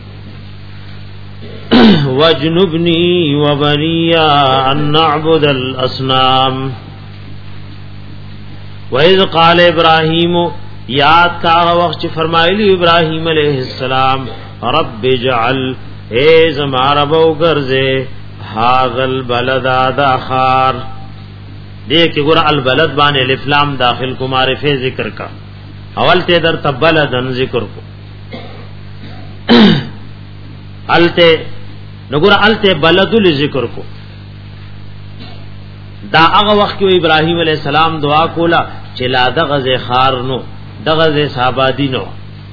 وَاجْنُبْنِي وَبَنِيَّ أَن نَّعْبُدَ الْأَصْنَامَ وَإِذْ قَالَ إِبْرَاهِيمُ یاد کا وخت فرمایلی ابراہیم علیہ السلام رب اجعل اے زمارا بوګرزه هاذا البلد داخار دیکھ ګور البلد باندې الف لام داخل کو معرفه ذکر کا اول ته در تبلدن ذکر کو الته نګور الته بلدل ذکر کو دا هغه وخت کې ابراهیم علیہ السلام دعا کولا چې لا دغه خار نو دغه صحابادی نو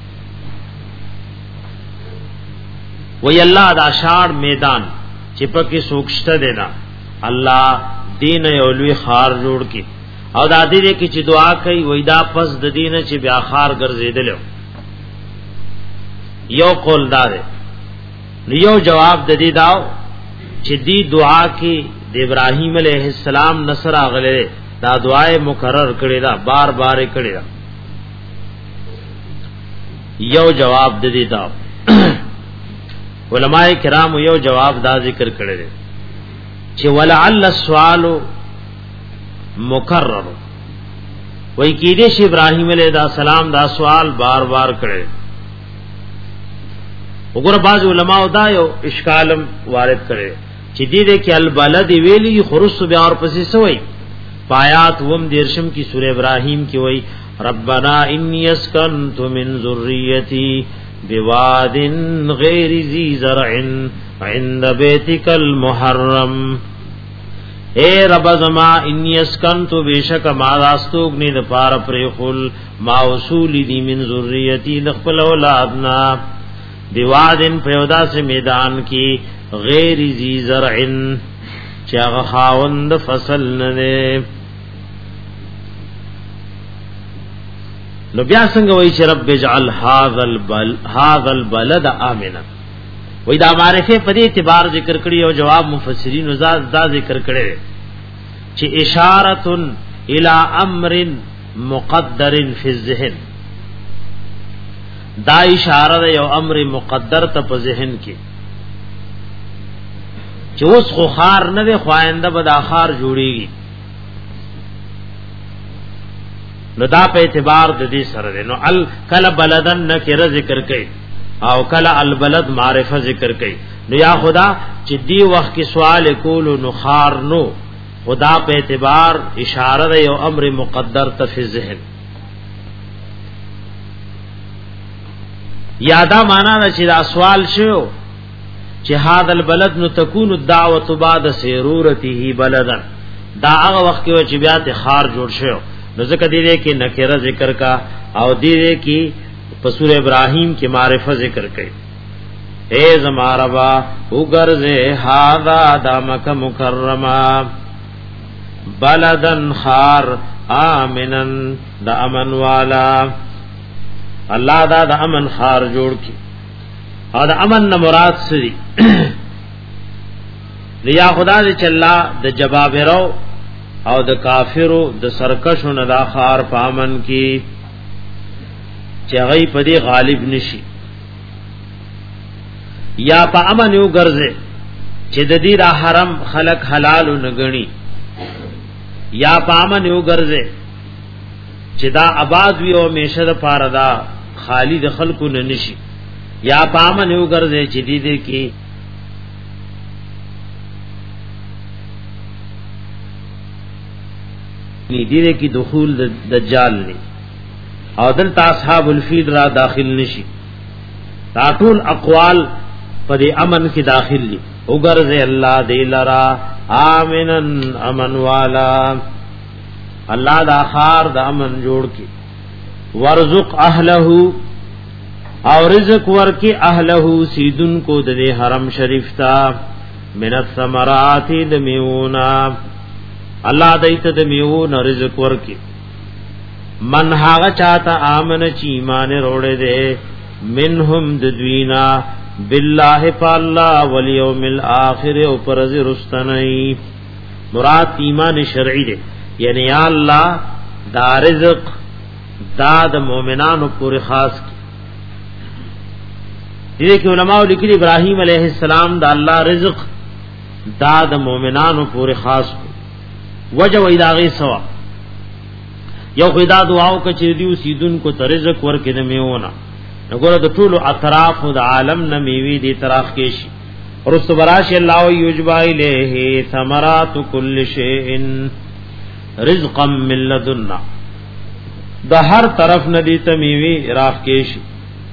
وی الله دا شار میدان چې پکې سوکشته دینا الله دین یولوی خار جوړ کی او دا دې کې چې دعا کوي وای دا پس د دین چې بیا خار ګرځیدل یو قول دار یو جواب د دې داو چې دې دعا کې د ابراهیم علیه السلام نصر اغله دا دعای مکرر کړي دا بار بار کړي دا یو جواب د دې دا علماء کرام یو جواب دا ذکر کړي چې ولعل السؤال مکرر وای کې دې شی ابراهیم علیه السلام دا سوال بار بار کړي وګوره بعض علماء دا یو اشکالم وارد کړي چې دې دې کې البلد ویلی خرس بیا اور پسې سوئی پایات وم دیرشم کی سورہ ابراہیم کی وئی ربنا انی اسکنت من ذریتی بواد غیر ذی زرع عند بیتک المحرم اے رب زما انی اسکنت بیشک ما راستوگنی د پار پرخل ما وصول دی من ذریتی دخل اولادنا بواد پیودا سے میدان کی غیر ذی زرع چاغ خاوند فصل نه نو بیا څنګه وای چې رب اجعل هذا البل هذا البلد امنا وای دا معرفه په دې اعتبار ذکر کړی او جواب مفسرین زاد دا ذکر کړي چې اشاره الى امر مقدر فی الذهن دا اشاره یو امر مقدر ته په ذهن کې چې اوس خو خار نه وي خوانده به دا خار جوړيږي نو دا په اعتبار د دې سره نو ال کل بلدن نکره ذکر کړي او کل البلد معرفه ذکر کړي نو یا خدا چې دی وخت کې سوال کول نو خار نو خدا په اعتبار اشاره د یو امر مقدر ته فی ذهن یادا معنا چې دا سوال شو چې هاذ البلد نو تكون الدعوه بعد سرورته بلدا دا هغه وخت کې چې بیا ته خار جوړ شو نو ځکه دې کې نکره ذکر کا او دې کې په سورہ ابراہیم کې معرفه ذکر کړي اے زماربا وګرځه هاذا د مکه مکرمه بلدن خار آمنن د امن والا الله دا د امن خار جوړ کی او د امن نه مراد سری لیا خدا دې چلا د جبابرو او د کافرو د سرکشو نه دا خار پامن کی چې غي پدی غالب نشي یا په امن یو ګرځي چې د دې را حرم خلق حلال نګني یا په امن یو ګرځي چې دا آباد وی او میشه د پاره دا خالی د خلقو نه نشي یا په امن یو ګرځي چې دې دې کې ني دې کې دخول د دجال نه او دلته اصحاب الفیل را داخل نشي دا ټول اقوال په دې امن کې داخل دي وګرځي الله دې لرا آمنن امن والا الله دا خار د امن جوړ کی ورزق اهله او رزق ورکی اهله سیدن کو د حرم شریف تا من الثمرات د میونا الله دایته د میونا رزق ورکی من هاغه چاته امن چی ایمان روړې ده منهم د دوینا بالله پالله والیوم الاخر او پرز رستنی مراد ایمان شرعی ده یعنی یا الله دا رزق دا د مؤمنانو پورې خاص کی دې کې علماء لیکلي ابراهیم علیه السلام دا الله رزق دا د مؤمنانو پورې خاص کو وجه وې داغه سوا یو خدا دعاو کچې دیو سیدون کو ترزق ورکې نه میونه وګوره د ټولو اطراف د عالم نه میوي دي طرف کې شي رسول براش الله یجبا الیه ثمرات کل شیء رزقا من لدنا د هر طرف نه دي ته میوي راف کې شي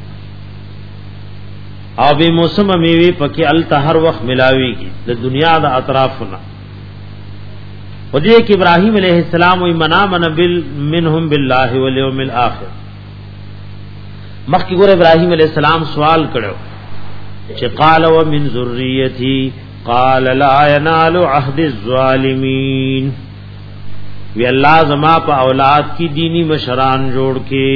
او به موسم میوي پکې ال هر وخت ملاويږي د دنیا د اطرافنا ودې کې ابراهيم عليه السلام وي منامن بال منهم بالله واليوم الاخر مخکې ګور ابراهيم عليه السلام سوال کړو چې قال ومن ذريتي قال لا ينال عهد الظالمين وی الله زما په اولاد کی دینی مشران جوړ کې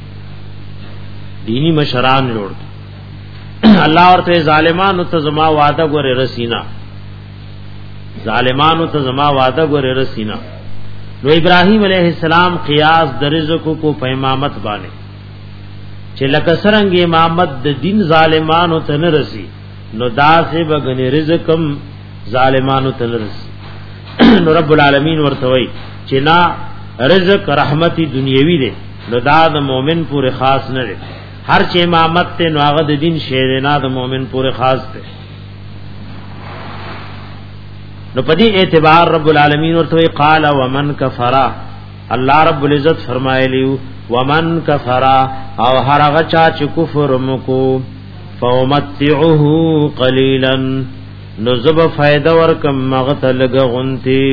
دینی مشران جوړ کې الله ورته ظالمانو ته زما وعده ګوره رسینا ظالمانو ته زما وعده ګوره رسینا نو ابراهيم عليه السلام قیاس د رزق کو په امامت باندې چې لکه څنګه امامت د دین ظالمانو ته نه رسی نو داسې بغنی رزقم ظالمانو ته نه رسی نو رب العالمین ورته وای چې نا رزق رحمتي دنیوي دی نو دا د مؤمن پورې خاص نه دی هر چې امامت ته نو هغه د دین شی نه د مؤمن پورې خاص دی نو په دې اعتبار رب العالمین ورته قال ومن کفر الله رب العزت فرمایلیو ومن کفر او هر هغه چا چې کفر مکو فومتعه قليلا نذب فائدہ ورکم مغت لغونتی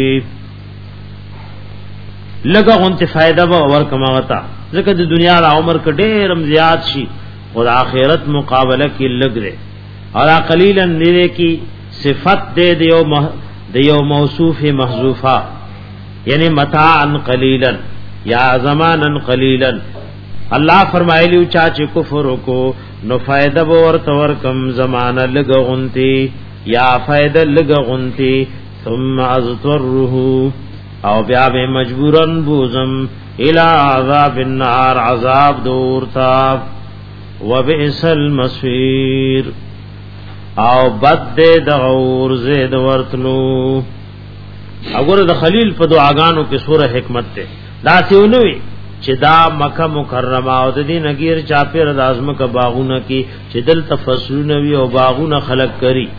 لغونتی فائدہ ورکم مغتا ځکه د دنیا د عمر ک ډېر زیات شي او د آخرت مقابله کې لګ دے اور قلیلا نره کی صفت دے دیو دیو موصوف محذوفہ یعنی متاعا قلیلا یا زمانا قلیلا اللہ فرمایلیو چاچ کفر کو نو فائدہ ورت ورکم زمانہ لغونتی یا فائدہ لغونتی ثم اضطره او بیا به مجبورن بوزم الى عذاب النار عذاب دورتا وبئس المصير او بد د غور زید ورتلو وګوره د خلیل په دعاګانو کې سوره حکمت ته دا سیونوي چې دا مکه مکرمه او د دې نګیر چاپیر د اعظم کا باغونه کې چې دل تفصلونه وی او باغونه خلق کړي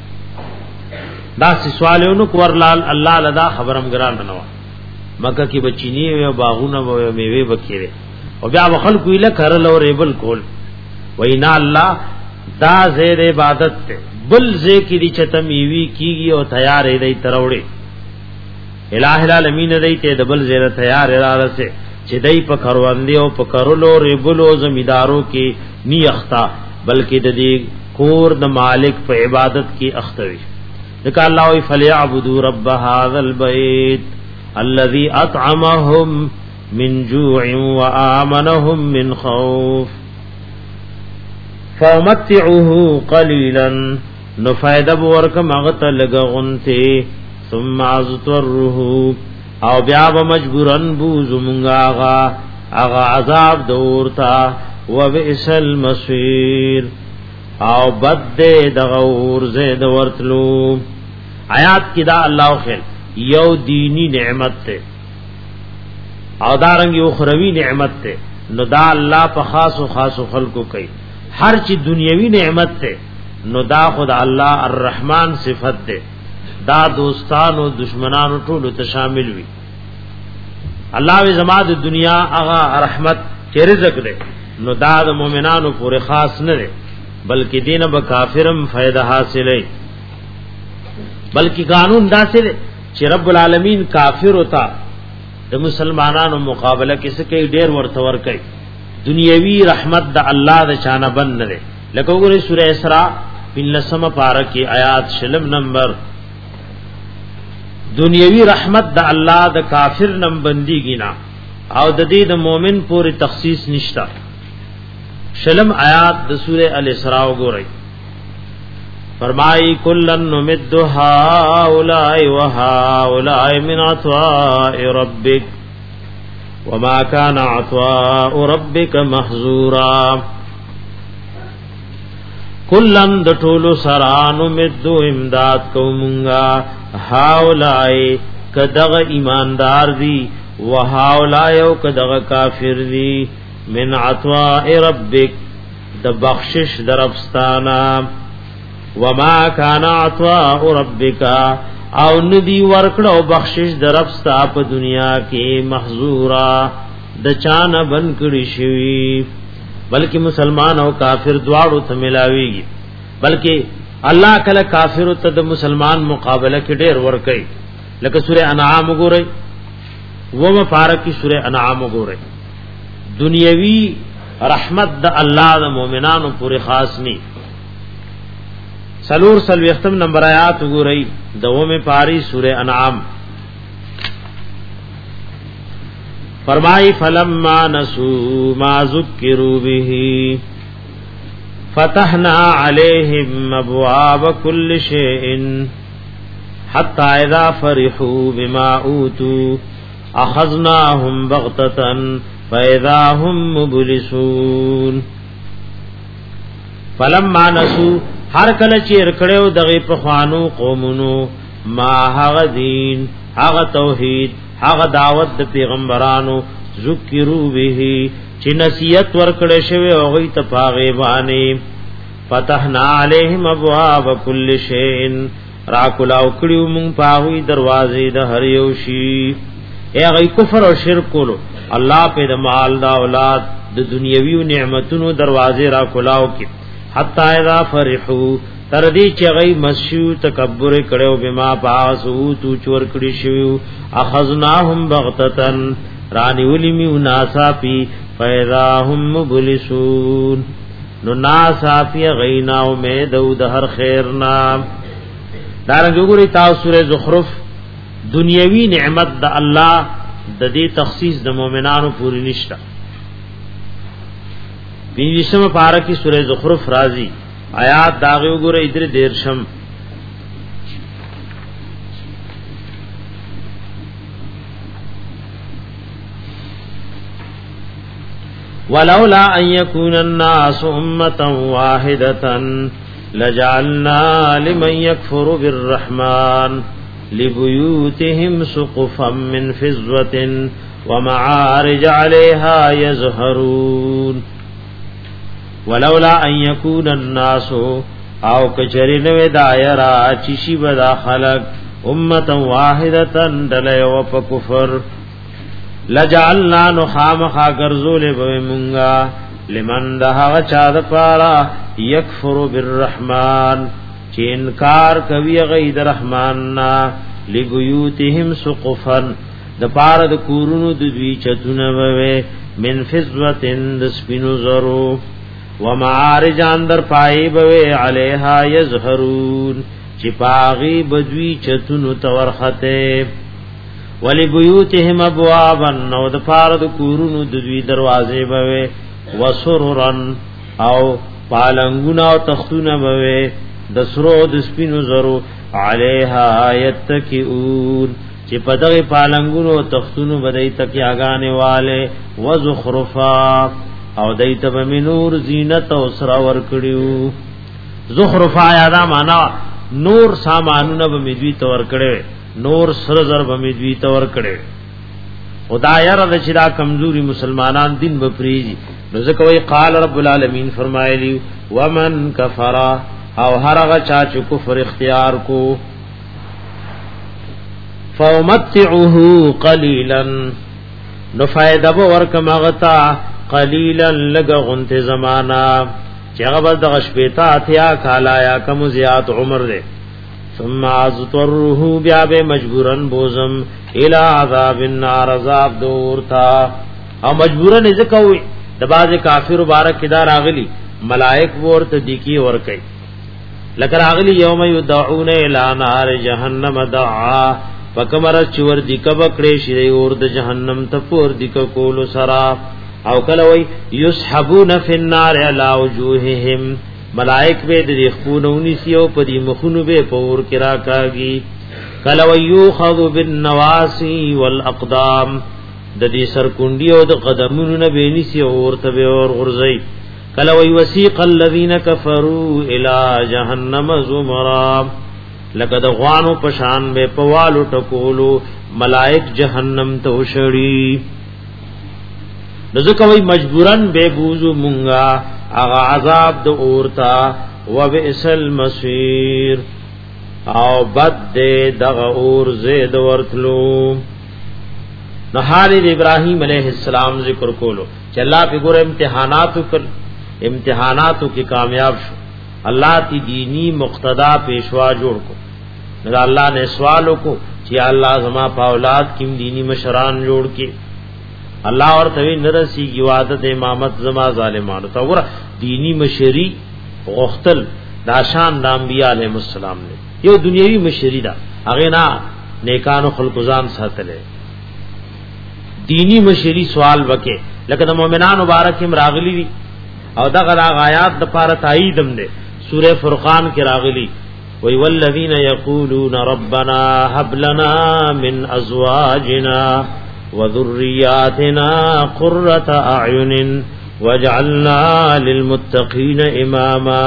دا سوالونو کورلال الله لدا خبرم ګران بنوا مکه کې بچینی او باغونه او میوه بکیره او بیا خلق ویله کړل او ریبل کول وینا الله دا زیر عبادت ته بل ذکر دي چته میوي کیږي او تیار دی تروړي الہ العالمین دی ته دبل زیر تیار را سه چې دای په کاروان دی او په کارولو ریبلو زمیدارو کې نی اختا بلکې د دې کور د مالک په عبادت کې اختوي. ذکر الله وی فلیعبدوا رب هذا البيت الذي اطعمهم من جوع وآمنهم من خوف فمتعوه قليلا نفائد بورک مغت لغغنته ثم اضطره او بیا مجبورن بوز مونږه آغا آغا عذاب دورتا وبئس المصير او بد دغور زید ورتلو. آیات کی دا اللہ خیر یو دینی نعمت تے او دارنگی اخروی نعمت تے نو دا اللہ پا خاص و خاص و خلقو کئی. ہر چی دنیاوی نعمت تے نو دا خود اللہ الرحمن صفت تے دا دوستان و دشمنان و طول تشامل وی. اللہ وی زمان دا دنیا اغا رحمت چی رزق دے نو دا دا مومنانو پورے خاص نہ دے بلکہ دین با کافرم فائدہ حاصل ہے. بلکہ قانون دا سے دے چی رب العالمین کافر ہوتا دا مسلمانانو مقابلہ کسی کئی دیر ورتور کئی دنیاوی رحمت دا اللہ دا چانا بند نہ دے. لکہ اگر سورہ اسراء بن لسم پارکی آیات شلم نمبر دنیاوی رحمت دا اللہ دا کافر نم بندی گینا او دا دی دا مومن پوری تخصیص نشتا. شلم آیات د سورہ الاسراء گورئی فرمائی کلن نمد هؤلاء وهؤلاء من عطاء ربک وما كان عطاء ربک محظورا. کلن د ټولو سرا نمد امداد کومنگا هؤلاء کدغ ایماندار دی وهؤلاء کدغ کافر دی من عطاء ربک د بخشش درفستانا وما كان عطاء ربک او ندی ورکړو بخشش درفستا په دنیا کې محظورا د چان بن کړي شوی بلکې مسلمان او کافر دواړو ته ملاويږي. بلکې الله کله کافر ته د مسلمان مقابله کې ډېر ور کوي. لکه سورہ انعام وګورئ و مفارقی سورہ انعام وګورئ دنیاوی رحمت د الله د مؤمنانو پورې خاص ني. سلور سلوختم نمبر آیات وګورئ دومه پاری سورہ انعام فرمائی فلما نسوا ما ذکروا به فتحنا عليهم ابواب كل شيء حتى اذا فرحوا بما اوتوا اخذناهم بغتة فاذا هم مبلسون. فلما نسوا هر کله چې رکړیو دغه په خوانو قومونو ما هغه دین هغه توحید هغه دعوت د پیغمبرانو ذکروا به چې نصیحت ورکړې شوی او غي ته پاغه باندې فتحنا علیهم ابواب کل شیء را کلاو کړیو مون پاوی دروازې د هر یو شی. اے غي کفر او شرک کولو الله په د مال دا اولاد د دنیوي نعمتونو دروازې را کلاو کی حتا اذا فرحو تر دې چې غي مسیو تکبر کړو بما پاسو تو چور کړی شو اخذناهم بغتتن رانی ولمی ناسا پی فاذا هم مبلسون نو ناسا پی غینا امید او د هر خیر نام. دارنګ وګورئ تاسو سورہ زخرف دنیوی نعمت د الله د دې تخصیص د مؤمنانو پوری نشتا. بیشم پارکی سورہ زخرف رازی آیات داغه وګورئ در دیرشم ولولا ان يكون الناس امه واحده لجعلنا لمن يكفر بالرحمن لبيوتهم سقفا من فضة ومعارج عليها يظهرون. ولولا ان يكون الناس او کچری نو دایرا چشی بدا خلق امه واحده دل او په کفر لجعلنا نخامخا غرزول بمونگا لمن دها چا د پارا یکفر بالرحمن چې انکار کوي غید رحمان نا لبیوتهم سقفا د پارا د کورونو د دوی چتونه وې من فضوتن د سپینو زرو ومعارج اندر پای بوي علیها یظهرون چې پاغي بدوی چتونو تورخته ولی بیوتهم ابوابا نو د فارد کورونو د دوی دروازې بوي وسررن او پالنګونه او تختونه بوي د سرو د سپینو زرو علیها یتکئون چې په دغه پالنګونو او تختونو بدای تکیاګانې والے وزخرفا او دایته به نور زینت او سرا ور کړیو زخرفا یادا معنا نور سامانونه به مدوی تور کړي نور سر زر به مدوی تور کړي خدای را د چې دا کمزوري مسلمانان دین به پریږي نو ځکه وی قال رب العالمین فرمایلی ومن کفر او هرغه چا چې کفر اختیار کو فومتعه قليلا نو فائدہ به ورکم غتا قليلا لګ غنت زمانہ چې هغه د غشپیتا اتیا کالا یا کم زیات عمر دے ثم ازطره بیا به مجبورن بوزم الى عذاب النار عذاب دور تھا او مجبورن ذکوي د باز کافر مبارک دار اغلی ملائک ورته دکی ور کوي لکه اغلی یوم یدعون الى نار جهنم دعا فکمر چور دک بکړې شي اور د جهنم ته پور دک کول سرا او کله وی یسحبون فی النار علی وجوههم ملائک به د خونونی سیو پدی مخونو به پور کرا کاږي کله وی یوخذ بالنواسی والاقدام د دې سر کونډي او د قدمونو نه به نسی اور ته به اور غرزي کله وی وسیق الذین کفروا الی جهنم زمرا لقد غوانو پشان به پوالو ټکولو ملائک جهنم ته وشړي نذکوی مجبورن بے بوزو منگا اغا عذاب دو اورتا و بئس المصیر او بد دے دغا اور زید ورتلو نحال ابراہیم علیہ السلام ذکر کولو چا اللہ پی گور امتحاناتو کر امتحاناتو کی کامیاب شو اللہ تی دینی مقتدا پیشوا جوڑ کو ندا اللہ نے سوالو کو چی اللہ زما پا اولاد کم دینی مشران جوڑ کے اللہ اور توی نرسی کی وعدت امامت زما ظالمانو تا ورہ دینی مشری غختل داشان دا انبیاء علیہ السلام نے یو دنیاوی مشری دا اغینا نیکانو خلقزان ساتلے دینی مشری سوال وکے لیکن دا مومنان مبارکم راغلی دی او دا غلاغ آیات دا پارا تائیدم دے سورہ فرقان کی راغلی وی والذین یقولون ربنا حب لنا من ازواجنا وذرياتنا قرة اعين واجعلنا للمتقين اماما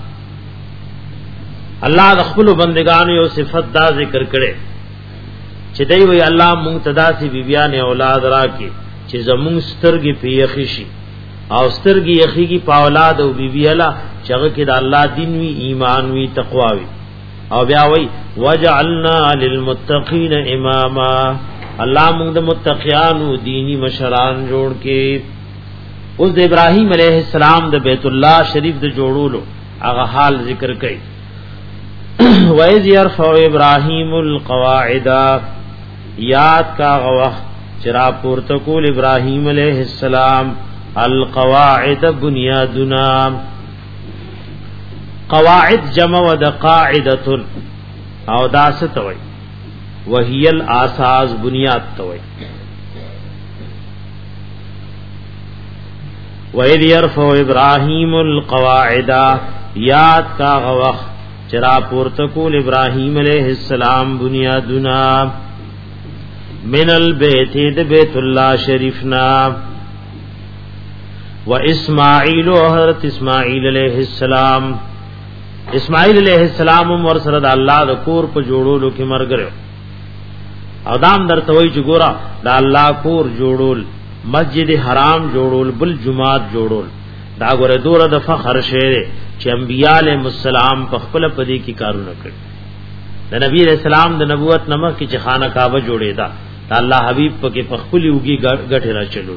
الله د خپل بندگانو یو صفت دا ذکر کړي چې دی وی الله مونږ تدا سي بیبيان اولاد راکې چې زمونږ سترګې پیخي شي او سترګې یخيږي په اولاد او بیبي الله چې هغه کې د الله دین وی ایمان وی تقوا وی او بیا وی واجعلنا للمتقين اماما اللہ موږ د متقیانو دینی مشران جوړ کې اوس د ابراهیم علیه السلام د بیت الله شریف د جوړولو هغه حال ذکر کړي وَإِذْ يَرْفَعُ إِبْرَاهِيمُ الْقَوَاعِدَ یاد کا غوخ چرا پورته کول ابراهیم علیه السلام القواعد بنیادنا قواعد جمع ود قاعده او داستوي وهي الاساس بنیاد توي وَإِذْ يَرْفَعُ إِبْرَاهِيمُ الْقَوَاعِدَ یاد کا غوخ چرا پورتکول ابراہیم علیہ السلام بنیادنا من البیت د بیت اللہ شریفنا و اسماعیل و حضرت اسماعیل علیہ السلام اسماعیل علیہ السلام ور سره د الله د کور په جوړولو کې مرګره او دام درته وای چې ګورا د الله کور جوړول مسجد حرام جوړول بل جمعات جوړول دا ګوره دوره د فخر شعر چې انبیاء علیهم السلام په خپل پدې کې کارونه کړی د نبی رسول الله د نبوت نمک کې چې خانه کعبه جوړې دا د الله حبیب په کې په خپل یوګي غټه را چلو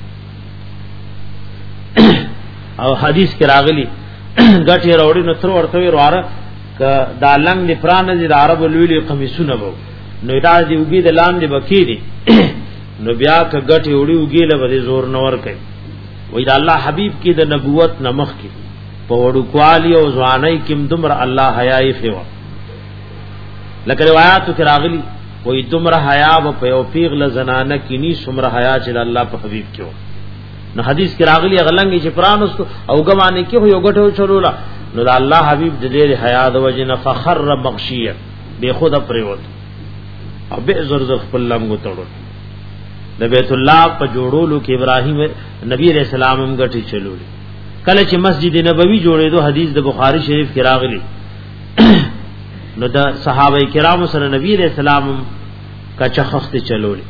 او حدیث کې راغلی غټه راوړي نو تر ورته ورواره ک دا لنګ دی پران دي د عرب لولي قمیصونه وو نو دا دی یوګي د لاندې بکی دي نو بیا ک غټه وړي یوګي له بده زور نور کوي وې دا الله حبیب کې د نبوت نمخ کې په وړو کوالی او ځواني کې دمر الله حیا یې خوا لکه روایتو کې راغلي وې دمر حیا په یو پیغله زنانه کې ني سمره حیا چې الله په حبیب کې نو حدیث کې راغلي غلنګي چې پرانوس او ګمانه کې یو غټو چلولا نو دا الله حبیب د دې حیا د وجنه فخر مغشیه به خود پریوت او به زر زر خپل لمغو تړو د بیت الله په جوړولو کې ابراهیم نبی رسول الله هم غټي چلولې کله چې مسجد نبوي جوړېدو حدیث د بخاری شریف کې راغلی نو د صحابه کرامو سره نبی رسول الله کا چخخت چلولې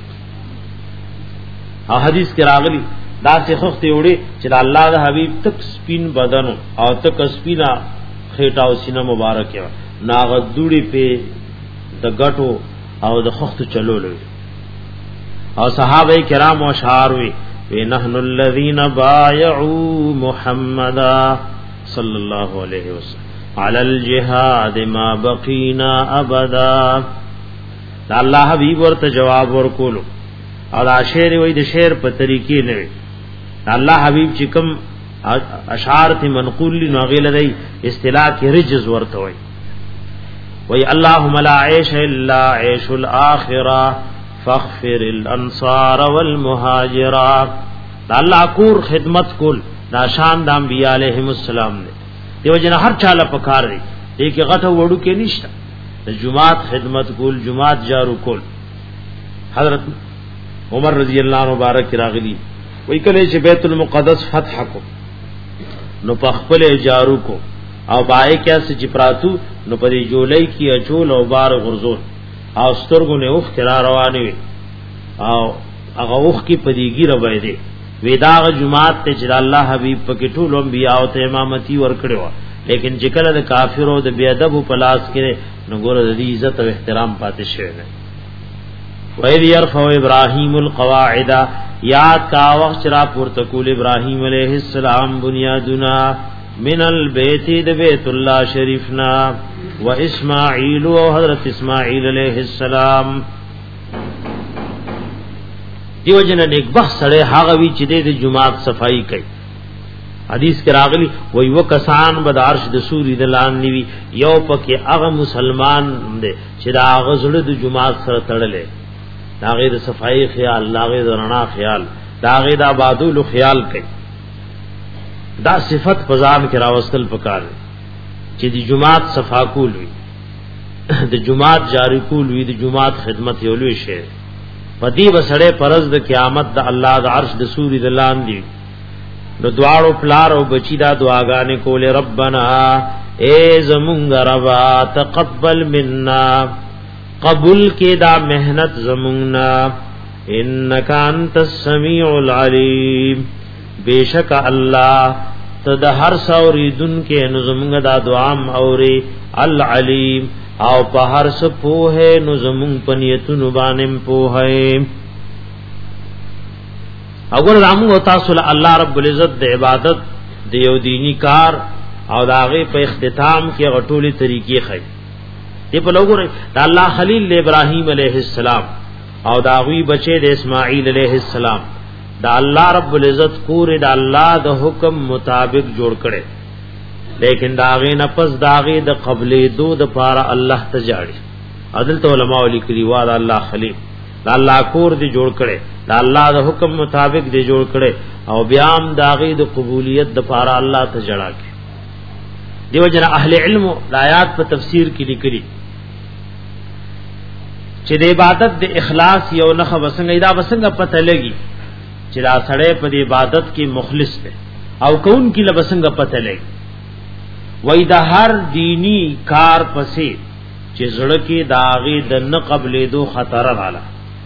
او حدیث کې راغلی دا څه خخت وړي چې الله د حبيب تک سپین بدن او تک سپینا خېټه او سینه مبارک و ناغ دوړي په د غټو او د خخت چلولې او صحابه کرام او اشعار وی نحن الذين بايعوا محمدا صلى الله عليه وسلم على الجهاد ما بقينا ابدا دا الله حبيب ورته جواب ورکولو او دا شعر وی د شعر په طریقې نه وی الله حبيب چې کوم اشعار ته منقول نو غیل دی اصطلاح کې رجز ورته وی وی اللهم لا عيش الا عيش الاخره فاغفر الانصار والمهاجرات دا الله کور خدمت کول دا شان د انبیاء علیهم السلام دی دیو جن هر چاله پکار دی دې کې غټه وړو کې نشته د جمعات خدمت کول جمعات جارو کول حضرت عمر رضی الله عنه مبارک راغلی وای کله چې بیت المقدس فتح کو نو په خپل جارو کو او بای کیا سچ پراتو نو په جولای کې اچول او بار غرزول او سترګو نه اوخ کرا روانه وي او هغه اوخ کې پدیګی روي دي وېداغه جمعات ته چې الله حبيب پکې ټول انبیاء او ته امامتي ور کړو لیکن چې کله د کافرو د بی ادب په لاس کې نو ګور د عزت او احترام پاتې شوی نه وَإِذْ يَرْفَعُ إِبْرَاهِيمُ الْقَوَاعِدَ یاد کا وخت را پورته کول ابراهیم علیہ السلام بنیادنا من البیت د بیت الله شریفنا و اسماعیل او حضرت اسماعیل علیہ السلام دیو جن نیک بخ سره هغه وی چې د جمعات صفائی کوي حدیث کې راغلی وای وکسان بد عرش د سوري د لان نیوی یو پکې هغه مسلمان دی چې دا هغه زړه د جمعات سره تړلې داغه د صفائی خیال داغه د رڼا خیال داغه د آبادولو خیال کوي دا صفت پزان کې راوستل پکار چې د جمعات صفا کول وي د جمعات جاری کول وي د جمعات خدمت یولوي شي پدی وسړې پرز د قیامت د الله د عرش د سوري د لاندې نو دعاړو پلار او بچی دا دعاګانې کولې ربنا اے زمونږ ربا تقبل منا قبول کې دا مهنت زمونږنا انک انت السمیع العلیم بیشک الله ته د هر سوریدن کې نو زمونږ دا دعام اوري العلیم او په هر څه پوهه نو زمونږ پنیتونو باندې پوهه اگر رامو او تاسو الله رب العزت د عبادت د یو دینی کار او داغه په اختتام کې غټولي طریقې خي دی په لوګره د الله خلیل ابراهیم علیه السلام او داوی بچی د اسماعیل علیه السلام دا الله رب العزت کور د الله د حکم مطابق جوړ کړي لیکن داغه نفس داغه د قبلې دو د پاره الله ته جاړي عدل تو علماء لیکلي وا الله خلیل دا الله کور دی جوړ کړي دا الله د حکم مطابق دی جوړ کړي او بیام داغه د قبولیت د پاره الله ته جړا کړي دیو جن اهل علم آیات په تفسیر کې لیکلي چې د عبادت د اخلاص یو نخ وسنګ دا وسنګ پته لګي چې دا سړی په عبادت کې مخلص دی او کون کې لبسنګ پته لګي وای دا هر دینی کار پسې چې زړه کې داغه د نه قبلې دو خطر رااله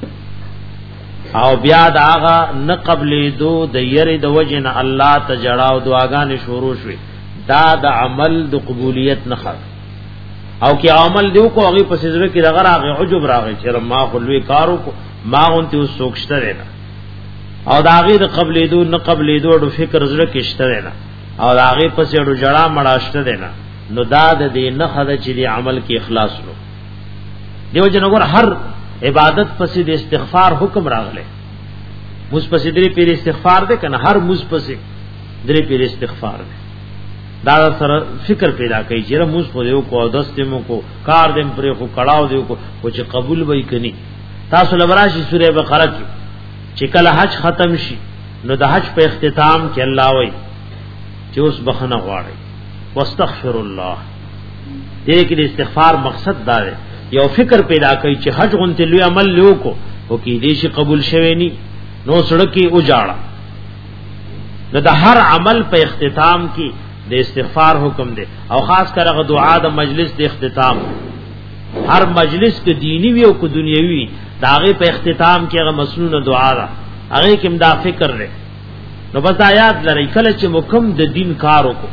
او بیا داغه نه قبلې دو د یری د وجن الله ته جړاو دعاګانې شروع شوي دا د عمل د قبولیت نه خاطر او کې عمل دیو کو هغه پسې زړه کې دغه راغی عجب راغی چې ما خلوی کارو کو ما اونته سوکشته نه او داغه د قبلې دو نه قبلې دو د فکر زړه کې شته نه او هغه پسې ډو جړه مړاشته دینا نو دا د دې نه خدای چې دی عمل کې اخلاص نو دیو جنور هر عبادت پسې د استغفار حکم راغله موږ پسې درې پیر استغفار ده کنه هر موږ پسې درې پیر استغفار ده دا سره فکر پیدا کوي چې موږ په یو کو دستمو کو کار دم پر خو کړهو دی کو چې قبول وای کني تاسو لبراشي سوره بقره کې چې کله حج ختم شي نو د حج په اختتام کې الله وای چې اوس بخنه غواړي واستغفر الله دې کې د استغفار مقصد دا دی یو فکر پیدا کوي چې حج غونته لوی عمل لیو کو او کې دې شي قبول شوي ني نو سړکی او جاړه نو د هر عمل په اختتام کې د استغفار حکم دی او خاص کر هغه دعا د مجلس د اختتام هر مجلس کې دینی وی او کو دنیوي داغه په اختتام کې هغه مسنون دعا ده هغه کې دا فکر لري نو بس آیات لري کله چې مکم د دین کار وکړو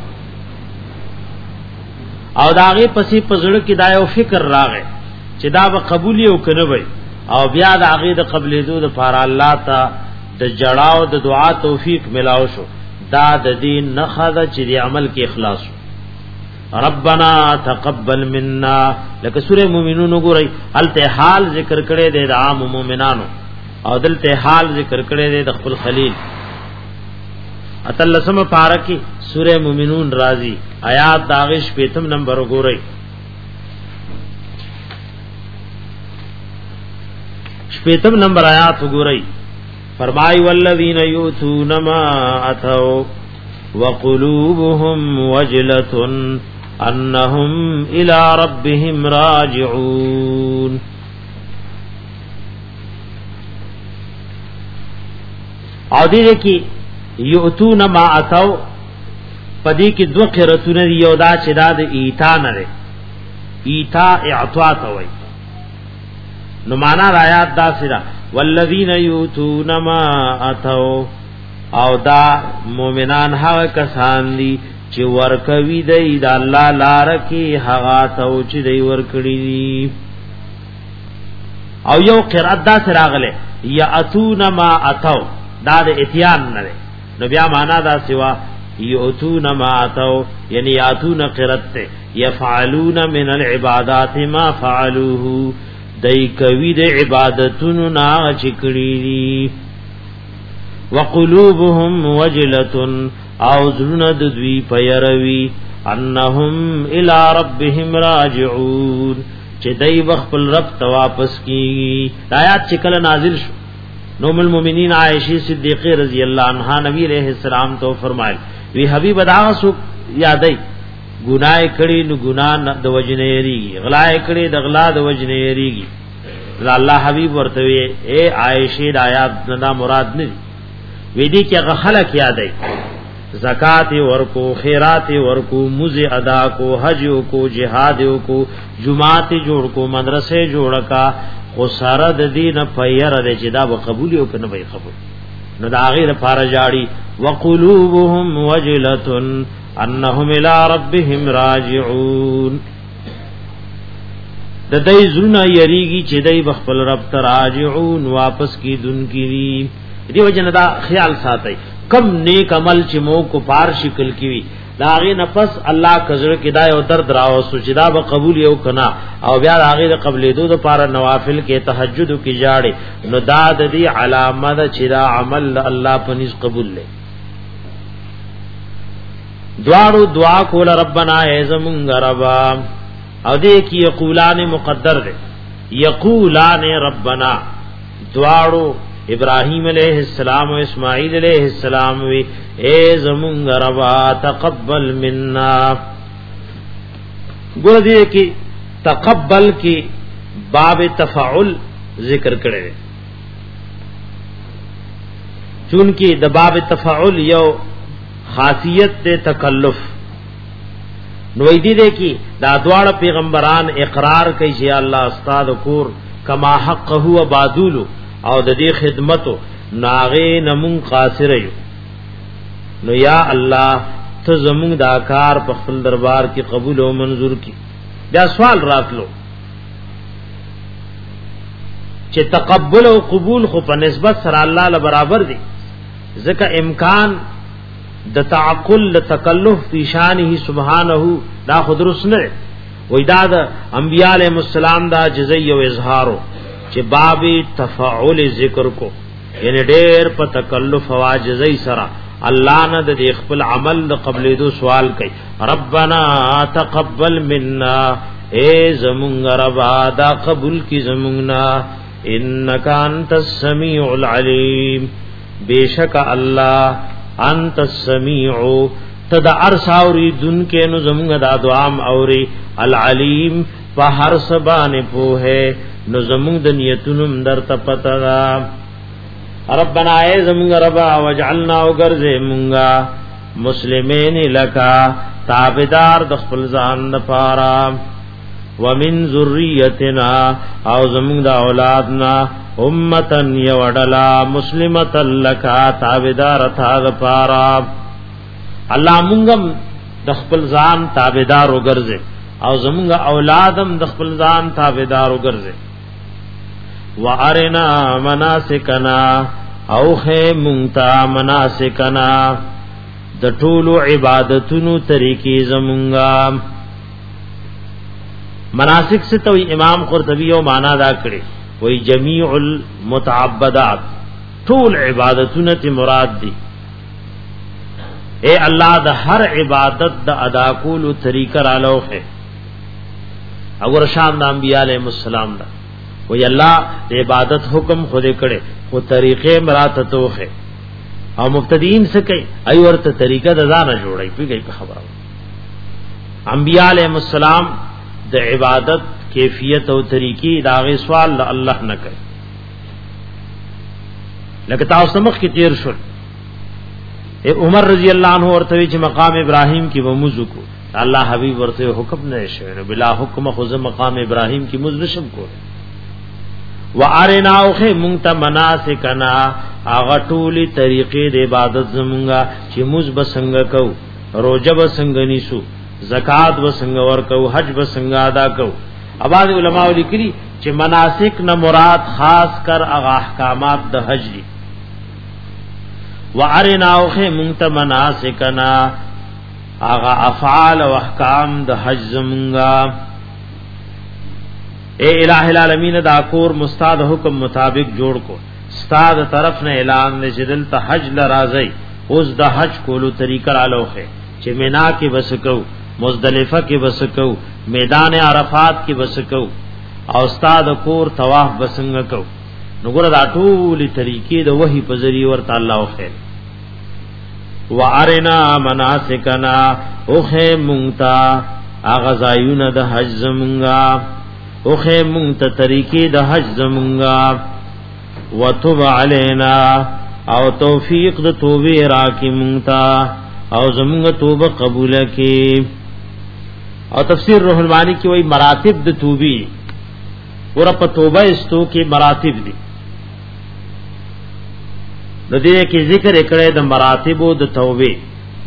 او داغه پسې پزړه کې دا یو فکر راغی چې دا به قبول یو کنه وي او بیا د هغه د قبلې دوه لپاره الله ته د جړاو د دعا توفیق ملاو شو دا د دین نه خاطر چې د عمل کې اخلاص ربنا تقبل منا لکه سوره مومنون وګورئ الته حال ذکر کړي د عام مومنانو او دلته حال ذکر کړي د خپل خلیل اتلسم پارکی سوره مومنون رازی آیات داغش پیتم نمبر وګورئ شپیتم نمبر آیات وګورئ فرمای والذین یؤتون ما اتوا وقلوبهم وجلة انهم الى ربهم راجعون او دې کې یؤتون ما اتوا پدې کې دوه قرتونه یو دا چې دا د ایتا نه ده ایتا اعطاء ته وایي نو معنا آیات دا سره والذین یؤتون ما اتوا او دا مومنان هغه کسان دي چې ورکوي دی د الله لار کې هغه ته چې دی ورکړي دي او یو قرات دا سره غله یاتون ما اتوا دا د اتیان نه نو بیا معنا دا سوا یؤتون ما اتوا یعنی یاتون قرات یفعلون من العبادات ما فعلوه دای کوي د عبادتونو نا چکړي دي وقلوبهم وجلة او زړه د دوی پيروي انهم الى ربهم راجعون چې دای خپل رب ته واپس کیږي آیات چې کله نازل شو نو ام المؤمنین عائشہ صدیقہ رضی اللہ عنہا نبی علیہ السلام تو فرمایل وی حبیب ادا سو یادای ګناه کړي نو ګناه د وجنه یریږي غلا کړي د غلا د وجنه یریږي الله حبیب ورته اے عائشہ د آیات نه مراد نه وی دي چې خلک یادای زکات ورکو خیرات ورکو مز ادا کو حج کو جهاد کو جمعات جوړ کو مدرسې جوړ کا خو سره د دین پیر د جدا به قبول او کنه به قبول نو دا غیر فارجاړي وقلوبهم وجلة انهم الى ربهم راجعون د دې زړه یریږي چې دای بخپل رب ته راجعون واپس کی دن کی دی وجنه دا خیال ساتي کم نیک عمل چې مو کو پار شکل کی دا غي نفس الله کزړه کې دا یو درد راو سوچدا به قبول یو کنا او بیا هغه د قبلې دوه لپاره نوافل کې تهجد کې جاړي نو دا د دې علامه ده چې دا عمل الله پنځ قبول لې دعاو دعا کول ربنا اعزمون ربا او دې کې یقولان مقدر ده یقولان ربنا دعاو ابراہیم علیہ السلام و اسماعیل علیہ السلام وی اے زمون ربا تقبل منا ګور دې کې تقبل کې باب تفعل ذکر کړي چون کې د باب تفعل یو خاصیت ته تکلف نو دې دې کې دا دواړه پیغمبران اقرار کوي چې الله استاد کور کما حق هو بادولو او د دې خدمتو ناغه نمون قاصر یو نو یا الله ته زمون دا کار په خپل دربار کې قبول او منظور کی دا سوال راتلو چې تقبل او قبول خو په نسبت سره الله له برابر دي ځکه امکان د تعقل تکلف فی شانه سبحانه دا خودرس نه وای دا د انبیاء علیهم السلام دا جزئی او اظهارو چې باب تفعول ذکر کو یعنی ډېر په تکلف او عاجزۍ سره الله نه د خپل عمل د قبلې دو سوال کوي ربنا تقبل منا اے زمونږ ربا دا قبول کی زمونږ انک انت السمیع العلیم بیشک الله انت السمیع تد ارساوری دن کې نو زمونږ دا دعام اوري العلیم په هر سبانه په ہے نو زمونږ د نیتونو در ته پتا ربنا اے زمونږ ربا وجعلنا وغرزه مونږه مسلمین لکا تابعدار د خپل ځان لپاره ومن ذریتنا او زمونږ د اولادنا امتن یوډلا مسلمت لکا تابعدار تھا لپاره الله مونږم د خپل ځان تابعدار وګرځي او زمونږ اولادم د خپل ځان تابعدار وګرځي وارنا مناسکنا او خه مونتا مناسکنا د ټولو عبادتونو طریقې زمونږه مناسک سے تو امام قرطبی او معنا دا کړي وای جميع المتعبدات ټول عبادتونه ته مراد دي اے الله د هر عبادت د ادا کولو طریقه را لوخه اور شان د انبیاء علیهم السلام دا وی الله د عبادت حکم خود کړي خو طریقې مراد توخه او مبتدیین څه کوي ای ورته طریقه د ځانه جوړي پیږي په خبره انبیاء علیهم السلام د عبادت کیفیت او طریقې داغه سوال الله نه کوي لکه تاسو مخ کې تیر شو اے عمر رضی اللہ عنہ ورته چې مقام ابراہیم کی ومزو کو الله حبیب ورته حکم نه شوی بلا حکم خو مقام ابراہیم کی مزنشم کو وارنا اوخه مونږ ته مناسکنا اغه ټولي طریقې د عبادت زمونږه چې موږ بسنګ کو روزه بسنګ نیسو زکات بسنګ ورکو حج بسنګ ادا کو اباظ علماء لیکلي چې مناسک نه مراد خاص کر اغه احکامات د حج دي وارنا اوخه مونږ ته مناسکنا اغه افعال او احکام د حج زمونږه اے الہ العالمین دا کور مستاد حکم مطابق جوړ کو استاد طرف نے اعلان نے جدل ته حج لرازی اوس د حج کولو طریقہ رالوخه چې مینا کې وسکو مزدلفه کې وسکو میدان عرفات کې وسکو او استاد کور طواف بسنګ کو نو ګور دا ټول طریقې د وحی په ذریعہ ورته الله خیر وارنا مناسکنا اوخه مونتا اغزایون د حج زمونږه اوخه مونتا طریقې د حج زمونږه وتوب علینا او توفیق د توبې راکې مونتا او زمونږه توبه قبول کړي او تفسیر روح المانی کې وایي مراتب د توبې ور په توبه استو کې مراتب دي د دې کې ذکر کړه د مراتب او د توبې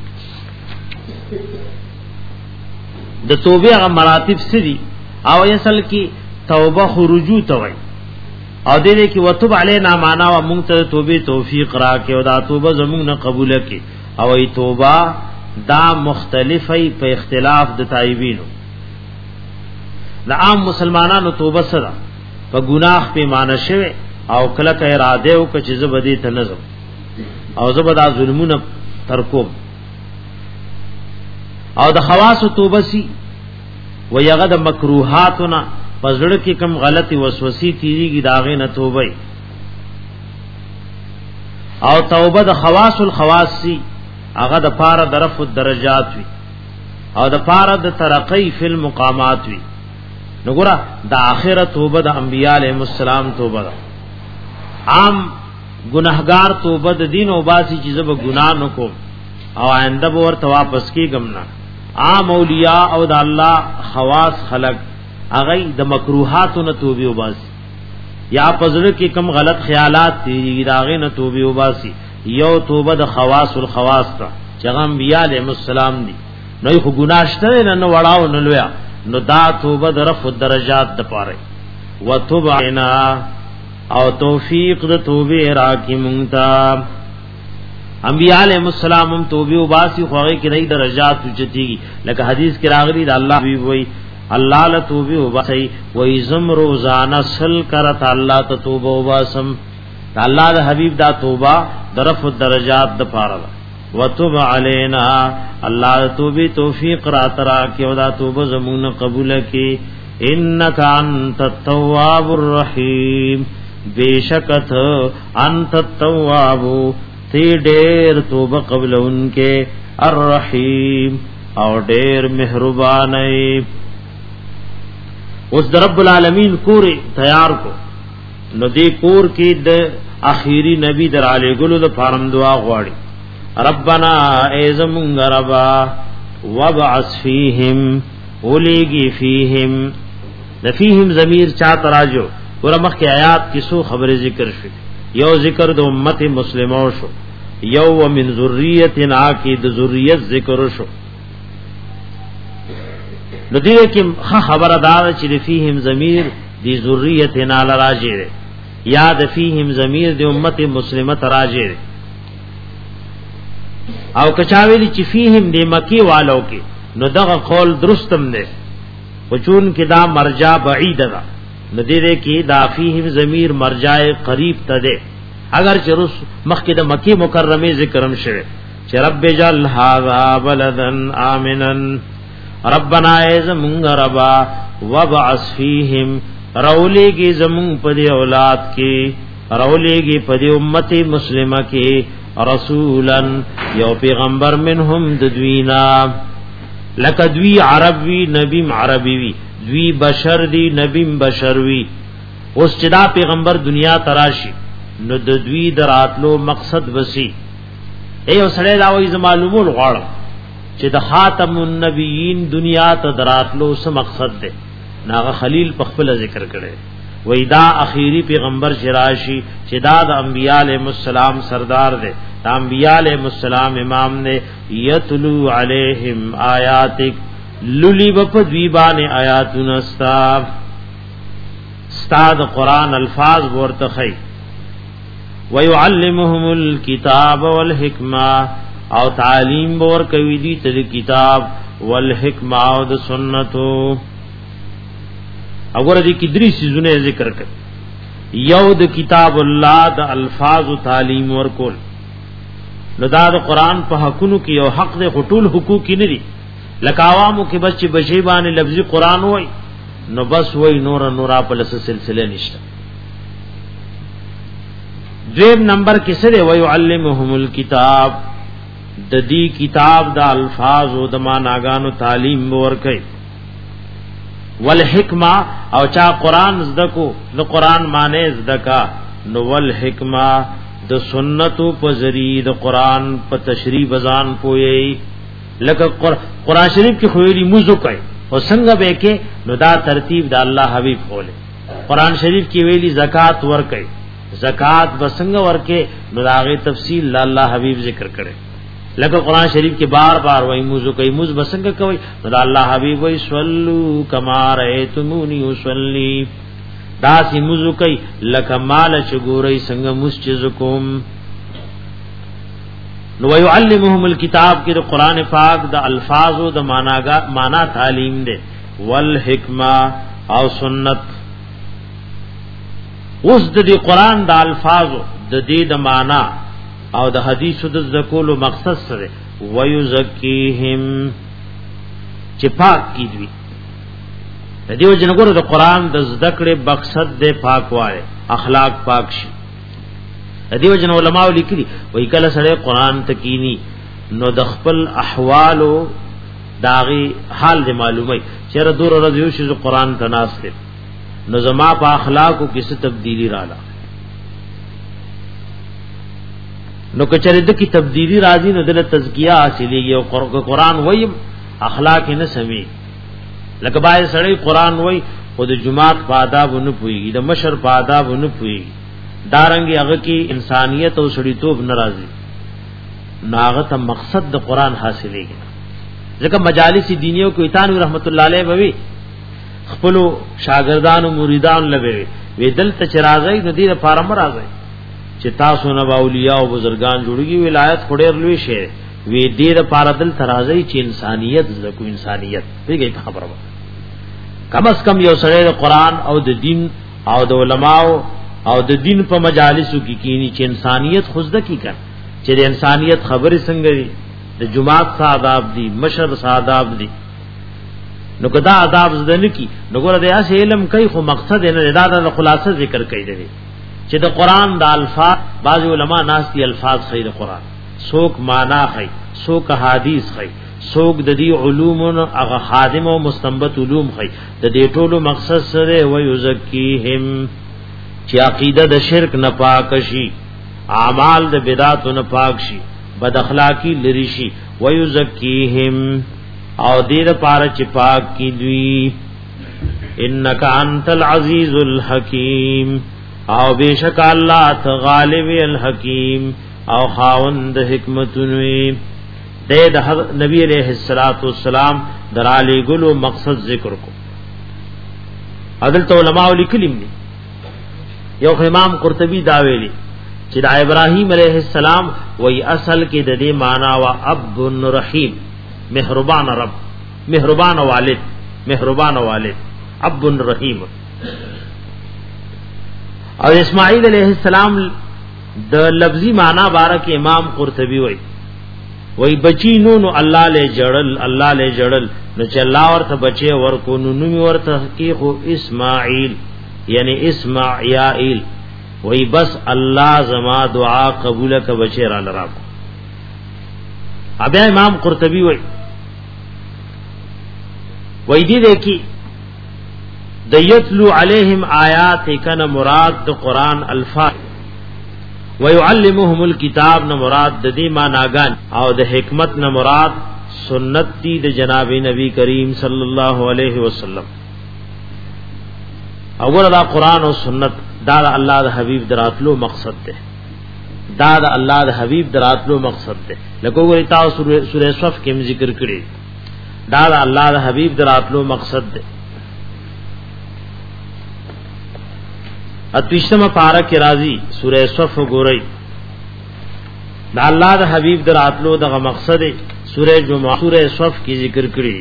د توبې هغه مراتب سړي او اصل کې توبه خروجو ته وایي او دې کې وتوب علینا معنا او مونږ ته توبې توفیق راکې او دا توبه زمونږ نه قبول کړي او ای توبه دا مختلفه په اختلاف د تایبینو د عام مسلمانانو توبه سره په ګناه پیمانه شوه او کله کې اراده او چې زبدي تنظم او زبدا ظلمونه ترکوب او د خواص توبه سي و یغه د مکروهاتنا پزړه کې کم غلطي وسوسې تیریږي داغه نه توبه او توبه د خواص الخواص سي هغه د پاره درف الدرجات وي او د پاره د ترقی فی المقامات وي نو ګره د اخرت توبه د انبیاء علیهم السلام توبه عام گناہگار توبه د دین او باسی چې زب ګناه نکوم او آینده به ورته واپس کیږم نه عام اولیاء او د الله خواص خلق هغه د مکروهاتو نه توبه او باسی یا پزړه کې کم غلط خیالات دي داغه نه توبه او باسی یو توبه د خواص الخواص ته چې انبیاء علیهم السلام دي نو خو ګناشته نه نه وړاو نه لویا نو دا توبه د رفع درجات د پاره وتوب عنا او توفیق د توبه راکی مونتا انبیاء علیهم السلام هم توبه او باسی خوغه کې دای درجات چتیږي لکه حدیث کې راغلی د الله وی وی الله له توبه او باسی وای زم روزانه سل کرت الله ته توبه او باسم الله د حبیب دا توبه درف درجات د پاره وتوب علینا الله توبه توفیق را ترا کی او دا توبه زمون قبول کی انک انت التواب الرحیم بیشکت انت التواب تی ډیر توبه قبل انکے الرحیم او ډیر مهربان ای. اوس رب العالمین کور تیار کو نو دی کور کې د اخیری نبی در علی ګلو د فارم دعا غواړي ربنا ایزمون ربا وبعث فیهم اولیگی فیهم د فیهم ضمیر چا تراجو ورمخ کی آیات کی سو خبر ذکر شو یو ذکر د امت مسلمو شو یو ومن ذریتنا کی د ذریت ذکر شو نو دې کې خبر ادار چې فیهم ضمیر دی ذریتنا لراجه یاد فیهم ضمیر د امت مسلمه تراجه او کچاوی چې فیهم د مکی والو کې نو دغه قول درستم ده وچون کې دا مرجع بعید ده نو دې کې دا فیهم ضمیر مرجع قریب ته ده اگر چې رس مخکې د مکی مکرمه ذکرم شوه چې رب جل هذا بلدن امنا ربنا ایزمون ربا وبعث فیهم رولیگی زمون پدی اولاد کی رولیگی پدی امت مسلمہ کی رسولا یو پیغمبر منهم ددوینا لکدوی عربی نبیم عربی وی دوی بشر دی نبیم بشر وی اس چدا پیغمبر دنیا تراشی نو ددوی دراتلو مقصد بسی اے اسڑے داوی زمالومول غوڑم چې د خاتم النبیین دنیا ته دراتلو سم مقصد ده ناغه خلیل په خپل ذکر کړي وای دا اخیری پیغمبر شراشی چې دا د انبیاء علیهم السلام سردار ده د انبیاء علیهم السلام امام نے یتلو علیہم آیاتک للی بپ دیبان آیاتنا استا استاد قرآن الفاظ ورتخی ویعلمهم الكتاب والحکمہ او تعلیم بور کوي دي ته کتاب والحکمه او د سنتو وګوره دي کې درې سيزونه ذکر کړي یو د کتاب الله د الفاظ او تعلیم ورکول نو دا د قران په حقونو کې یو حق د خطول حقوق نه دي لکه عوامو کې بس چې بشی باندې لفظي قران وای نو بس وای نور نورا په لس سلسله نشته دویم نمبر کې سره ويعلمهم الكتاب د دې کتاب د الفاظ او د معناګانو تعلیم ورکړي والحکمه او چا قران زدکو نو قران معنی زدکا نو والحکمه د سنتو په ذریعہ د قران په تشریح بزان پوي لکه قران شریف کې خوېلی موضوع کوي او څنګه به کې نو دا ترتیب د الله حبیب کوله قران شریف کې ویلي زکات ورکړي زکات بسنګ ورکه نو داغه تفصیل الله حبیب ذکر کړي لکه قران شریف کې بار بار وایي موضوع کوي موږ بسنګ کوي نو الله حبیب وایي صلو کما رایتمونی وصلی دا سی موضوع کوي لکه مال چګوري څنګه مسجز کوم نو ويعلمهم الكتاب کې د قران پاک د الفاظ او د معناګه معنا تعلیم ده والحکمه او سنت اوس د دې قران د الفاظ د دې د معنا او د حدیثو د ذکر مقصد سره ويزکیهم چې پاک کیږي د دې وجنګورو د قران د ذکر مقصد د پاکواله اخلاق پاک شي د دې وجن علماء لیکلي وای کله سره قران تکینی نو د خپل احوال او داغي حال دې معلومي چیرې دور ورځې شي قران تناسب نو زما په اخلاقو کې څه تبدیلی رااله نو کچره د کی تبدیلی راځي نو د تزکیه حاصلېږي او قرآن وای اخلاق نه سمي لکه بای سړی قرآن وای او د جمعات په آداب نه پويږي د مشر په آداب نه پويږي دارنګي هغه کې انسانيت او سړیتوب ناراضي ناغه ته مقصد د قرآن حاصلېږي ځکه مجالس دینیو کې ایتان رحمت الله علیه بوي خپل شاګردان او مریدان لوي وی دلته چرازای د دې لپاره مرাজি چې تاسو نه اولیاء او بزرگان جوړیږي ولایت خډیر لوي شي وی دې لپاره دل ترازای چې انسانيت زکو انسانيت پیږي خبره کم از کم یو سره د قران او د دین او د علماو او د دین په مجالسو کې کینی چې انسانیت خوزده کی کړ چې د انسانیت خبرې څنګه دي د جماعت آداب دي مشر آداب دي نو کدا آداب زده نه کی نو ګوره د اس علم کوي خو مقصد نه دا د خلاصه ذکر کوي دي چې د قران د الفاظ بعض علما ناس دي الفاظ خیر قران سوک معنا خي سوک حدیث خي سوک د دې علوم هغه خادم او مستنبط علوم خي د دې ټولو مقصد سره ويزکیهم چې عقیده د شرک نه پاک شي اعمال د بدعت نه پاک شي بد اخلاقی لری شي ويزکیهم او دې لپاره چې پاک کی دوی انک انت العزیز الحکیم او بیشک الله غالب الحکیم او خاوند حکمتونوی دے د نبی علیہ الصلوۃ والسلام درالی ګلو مقصد ذکر کو عدل علماء لیکلم دي یو امام قرطبی دا ویلی چې د ابراهیم علیہ السلام وای اصل کې د دې معنا وا اب رحیم مهربان رب مهربان والد مهربان والد اب رحیم او اسماعیل علیہ السلام د لفظی معنی بارک امام قرطبی وای وای بچی نو نو الله له جړل الله له جړل نو چې الله ورته بچي ورکو نو نو ورته حقیقو اسماعیل یعنی اسماعیل وای بس الله زما دعا قبول ک بچی را لراکو ابیا امام قرطبی وای وای دی دیکي د یتلو علیہم آیات کنا مراد د قران الفاظ ويعلمهم الكتاب نہ مراد د دې معناګان او د حکمت نہ مراد سنت دی د جناب نبی کریم صلی الله علیه وسلم اور دا قران او سنت دا د الله د حبیب دراتلو مقصد ده دا د الله د حبیب دراتلو مقصد ده لکه وګورئ تاسو سورہ صف کې ذکر کړی دا د الله د حبیب دراتلو مقصد ده اتوشتم پارک راضی سورہ صف گورئی دا اللہ دا حبیب در اتلو دا مقصد سورہ جمعہ سورہ صف کی ذکر کری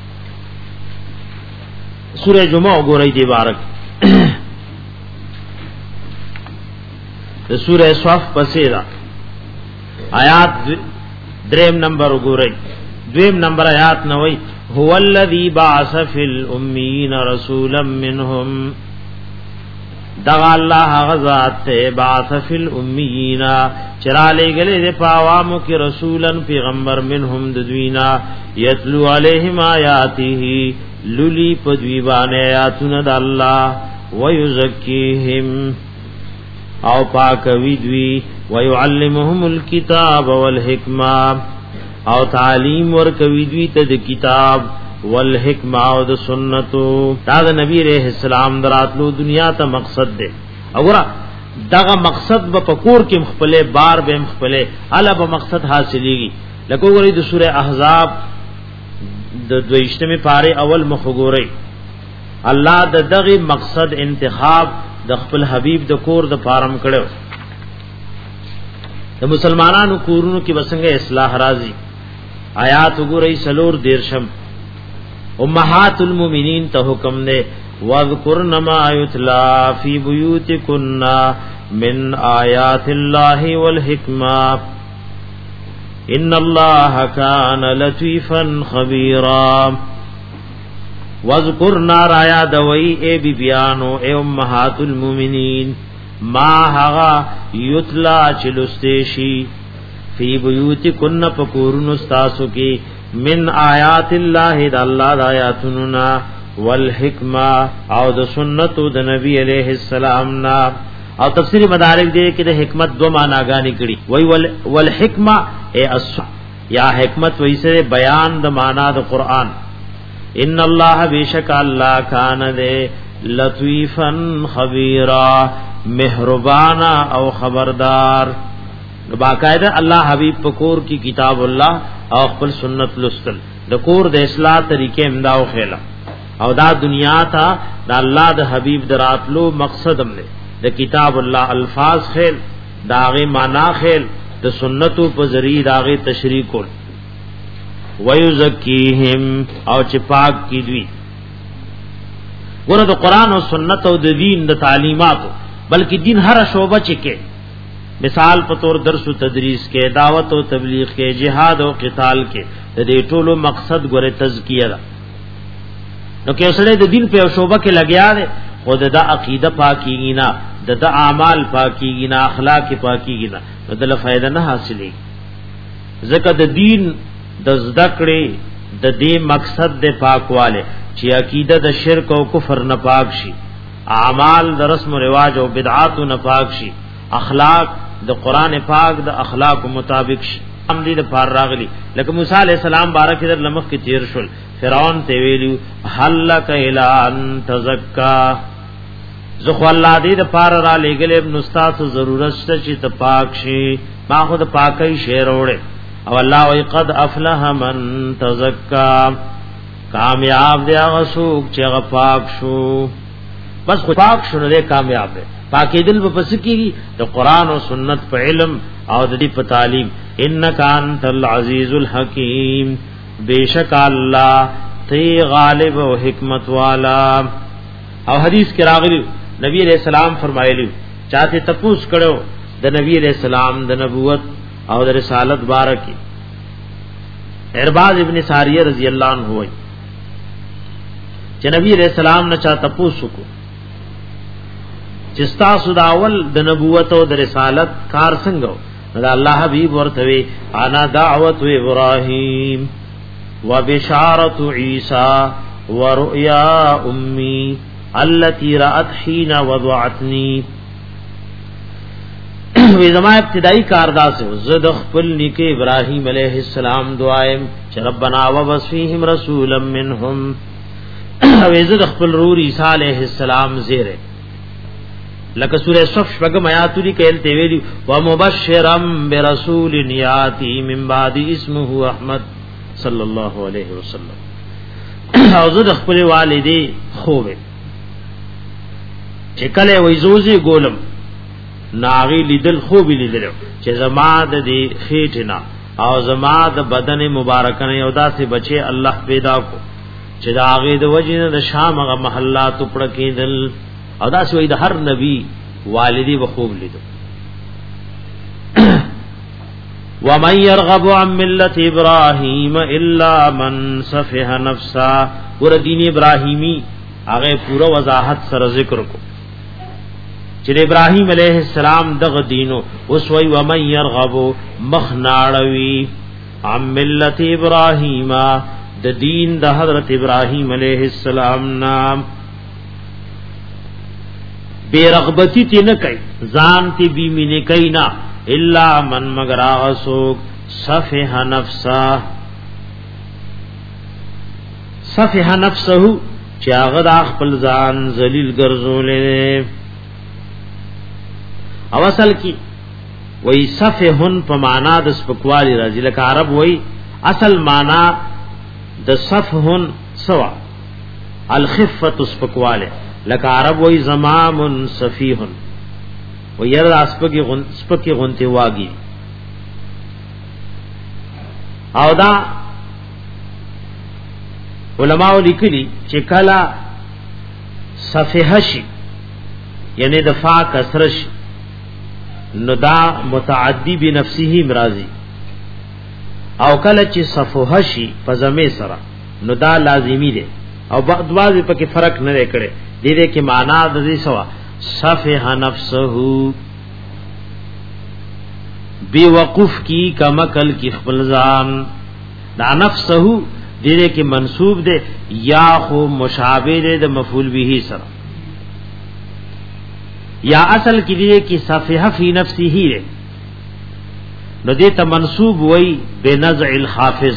سورہ جمعہ گورئی دی بارک دا سورہ صف پسیرا آیات دریم نمبر گورئی دویم نمبر آیات نوئی هو الذی بعث فی الامیین رسولا منهم دغا اللہ غزات تے بعث فی الامیین چرا لے گلے دے پاوامو کی رسولا پیغمبر منہم ددوینا یتلو علیہم آیاتی للی پدویبان آیاتون دا اللہ ویزکیہم او پاکوی دوی ویعلمہم الکتاب والحکمہ او تعلیم ورکوی دوی تد کتاب والحکمہ او د سنتو دا د نبی علیہ السلام دراتلو دنیا ته مقصد ده وګوره دغه مقصد په پکور کې مخبله بار به مخبله الا به مقصد حاصلېږي لکه وګورئ د سوره احزاب د دویشتمه پاره اول مخ وګورئ الله د دغه مقصد انتخاب د خپل حبیب د کور د فارم کړو د مسلمانانو کورونو کې وسنګ اصلاح راځي آیات وګورئ سلور دیرشم امہات المومنین ته حکم نے واذکرن ما یتلا فی بیوتکن من آیات اللہ والحکمہ ان اللہ کان لطیفا خبیرا واذکرنا رایا دوئی اے بی بیانو اے امہات المومنین ما ہغا یتلا چلستیشی فی بیوتکن پکورن استاسو کی من آیات اللہ دا اللہ دا آیاتننا والحکمہ او دا سنت دا نبی علیہ السلام نا او تفسیر مدارک دے کہ دا حکمت دو معنی گانی کری وی والحکمہ اے السنت یا حکمت ویسے بیان دا معنی دا قرآن ان اللہ بیشک اللہ کان دے لطیفا خبیرا مہربانا او خبردار باقاعدہ اللہ حبیب پکور کی کتاب اللہ او خپل سنت لستل د کور د اصلاح طریقې امداو خیلا او دا دنیا تا دا الله د حبیب دراتلو مقصدم نه د کتاب الله الفاظ خیل داغه معنا خیل د سنتو په ذریعہ داغه تشریح کول ويزکیهم او چې پاک کی دوی ګوره د قران او سنت او د دین د تعلیماتو بلکې دین هر شعبه چکه مثال په تور درس او تدریس کې دعوت او تبلیغ کې جهاد او قتال کې د دې ټولو مقصد ګوره تزکیه ده نو کې اوسړه د دین په شعبه کې لګیا ده خود د عقیده پاکیږي نه د اعمال پاکیږي نه اخلاق پاکیږي نه نو دل فائدہ نه حاصلې ځکه د دین د ذکرې د دې مقصد د پاکواله چې عقیده د شرک او کفر نه پاک شي اعمال د رسم و رواج او بدعات نه پاک شي اخلاق د قران پاک د اخلاق مطابق شي هم دې د پار راغلي لکه موسی علی السلام بارک در لمخ کې تیر شول فرعون ته ویلو حلک الا ان تزکا زخو الله دې د پار را لګل ابن استاد ضرورت شته چې ته پاک شي ما خود پاکي شعر وړه او الله وی قد افلح من تزکا کامیاب دی هغه څوک چې هغه پاک شو بس خو پاک شونه دی کامیاب دی پاکی دل په پس کیږي د قران او سنت په علم او د دې په تعلیم انک انت العزیز الحکیم بیشک الله تی غالب او حکمت والا او حدیث کې راغلی نبی علیہ السلام فرمایلی چاته تپوس کړو د نبی علیہ السلام د نبوت او د رسالت بارکی ارباز ابن ساریہ رضی اللہ عنہ ہوئی چې نبی علیہ السلام نه چا تپوس کو چستا سوداول د نبوت او د رسالت کار څنګه دا الله حبیب ورته انا دعوت ابراهیم وبشارت عیسی ورؤیا امي التي رأت حين وضعتني وی زما ابتدائی کاردا سے زد خپل نیکه ابراهیم علیہ السلام دعایم چې ربنا وبصفیهم رسولا منهم وی زد خپل رور عیسی علیہ السلام زیره لکه سورہ صف شپږم آیات لري کله ته ویلی و مبشرا برسول یاتی من بعد اسمه احمد صلی الله علیه وسلم او زد خپل والدی خوبه چې کله وی زوزی ګولم ناغي لیدل خوب لیدل چې زما د دې خېټنا او زما د بدن مبارک نه یو داسې بچي الله پیدا کو چې دا هغه د وجنه د شام هغه محلات پړ کېدل او داسې وې د هر نبی والدی و خوب لیدل ومن يرغب عن ملة ابراهيم الا من سفه نفسه ور دین ابراهیمی هغه پورا وضاحت سره ذکر کو چې ابراهیم علیہ السلام دغه دینو اوس وی و من يرغب مخناړوي عن ملت ابراهیم د دین د حضرت ابراهیم علیہ السلام نام بے رغبتی تی نه کوي ځان تی بی مینه کوي نه الا من مگر اسوک صفه نفسه صفه نفسه چې هغه د خپل ځان ذلیل ګرځولې او اصل کی وی صفهن په معنا د سپکوالی راځي لکه عرب وی اصل معنا د صفهن سوا الخفه سپکواله لکه عرب وی زمام صفیهن و ير اسپکی غن سپکی غنتی واگی او دا علماء لیکلی چې کلا صفه شي یعنی د فا کسر شي نو دا متعدی بنفسه مرازی او کله چې صفوه شي په زمې سره نو دا لازمی دی او بعض بعض په کې فرق نه کړي دې دې کې معنا د دې سوا صفه نفسه بی وقوف کی کمکل کی خپل ځان دا نفسه دې دې کې منسوب دی یا خو مشابه دی د مفعول به سره یا اصل کې دی کې صفحه فی نفسه ہے نو دې ته منسوب وای بنزع الحافظ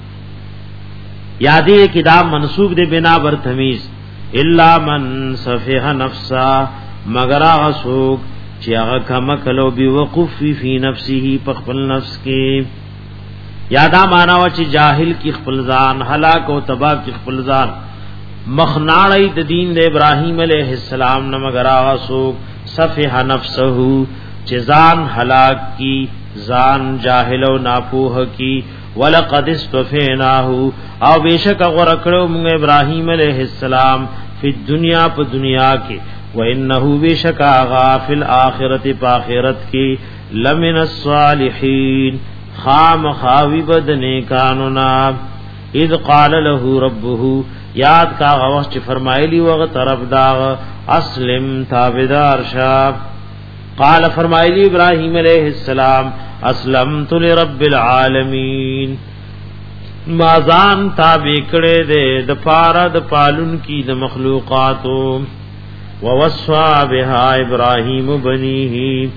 یا دې کې دا منسوب دی بنا بر تمیز الا من صفحه نفسا مگر اسوک چې هغه کما کلو بی وقوف فی نفسه په خپل نفس کې یادا معنا و چې جاهل کی خپل ځان هلاک او تباہ کی خپل ځان مخناړی د دین د ابراهیم علیہ السلام نه مگر اسوک صفح نفسه چې ځان هلاک کی ځان جاهل او ناپوه کی ولقد استفیناه او بیشک غره کړو موږ ابراهیم علیہ السلام په دنیا په دنیا کې وانه بشکا غافل اخرت پاخرت کی لمن الصالحین خام خاوی بدنے کانونا اذ قال له ربه یاد کا غوث چ فرمایلی وغ طرف داغ اسلم تابدار شاب قال فرمایلی ابراہیم علیہ السلام اسلمت لرب العالمین مازان تابع کړه دے د پارا د پالون کی د مخلوقاتو ووصى بها ابراهيم بنيه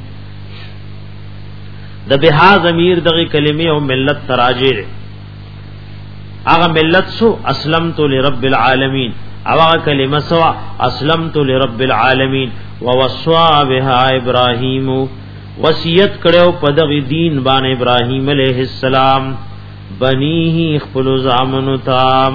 د بها ضمیر دغه کلمې او ملت تراجر هغه ملت سو اسلمت لرب العالمین او هغه کلمه سو اسلمت لرب العالمین ووصى بها ابراهيم وصیت کړو په دغه دین باندې ابراهیم علیہ السلام بنیه خپل زامنو تا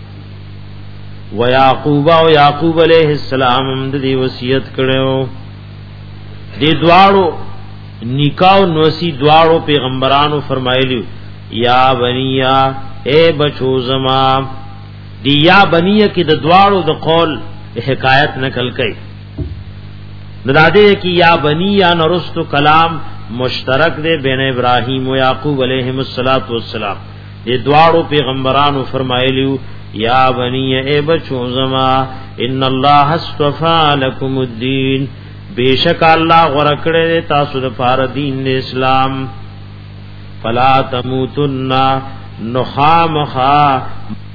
و یعقوب او یعقوب علیہ السلام د دې وصیت کړو دې دواړو نکاو نوسی دواړو پیغمبرانو فرمایلی یا بنیا اے بچو زما دی یا بنیا کی د دواړو د قول حکایت نقل کړي نداده کی یا بنیا نرستو کلام مشترک دے بین ابراہیم و یعقوب علیہم السلام یہ دواړو پیغمبرانو فرمایلیو یا بنی اے بچو زما ان اللہ اصطفى لکم الدین بیشک اللہ غرکڑے دے تاسو د پار دین دے اسلام فلا تموتن نخامخا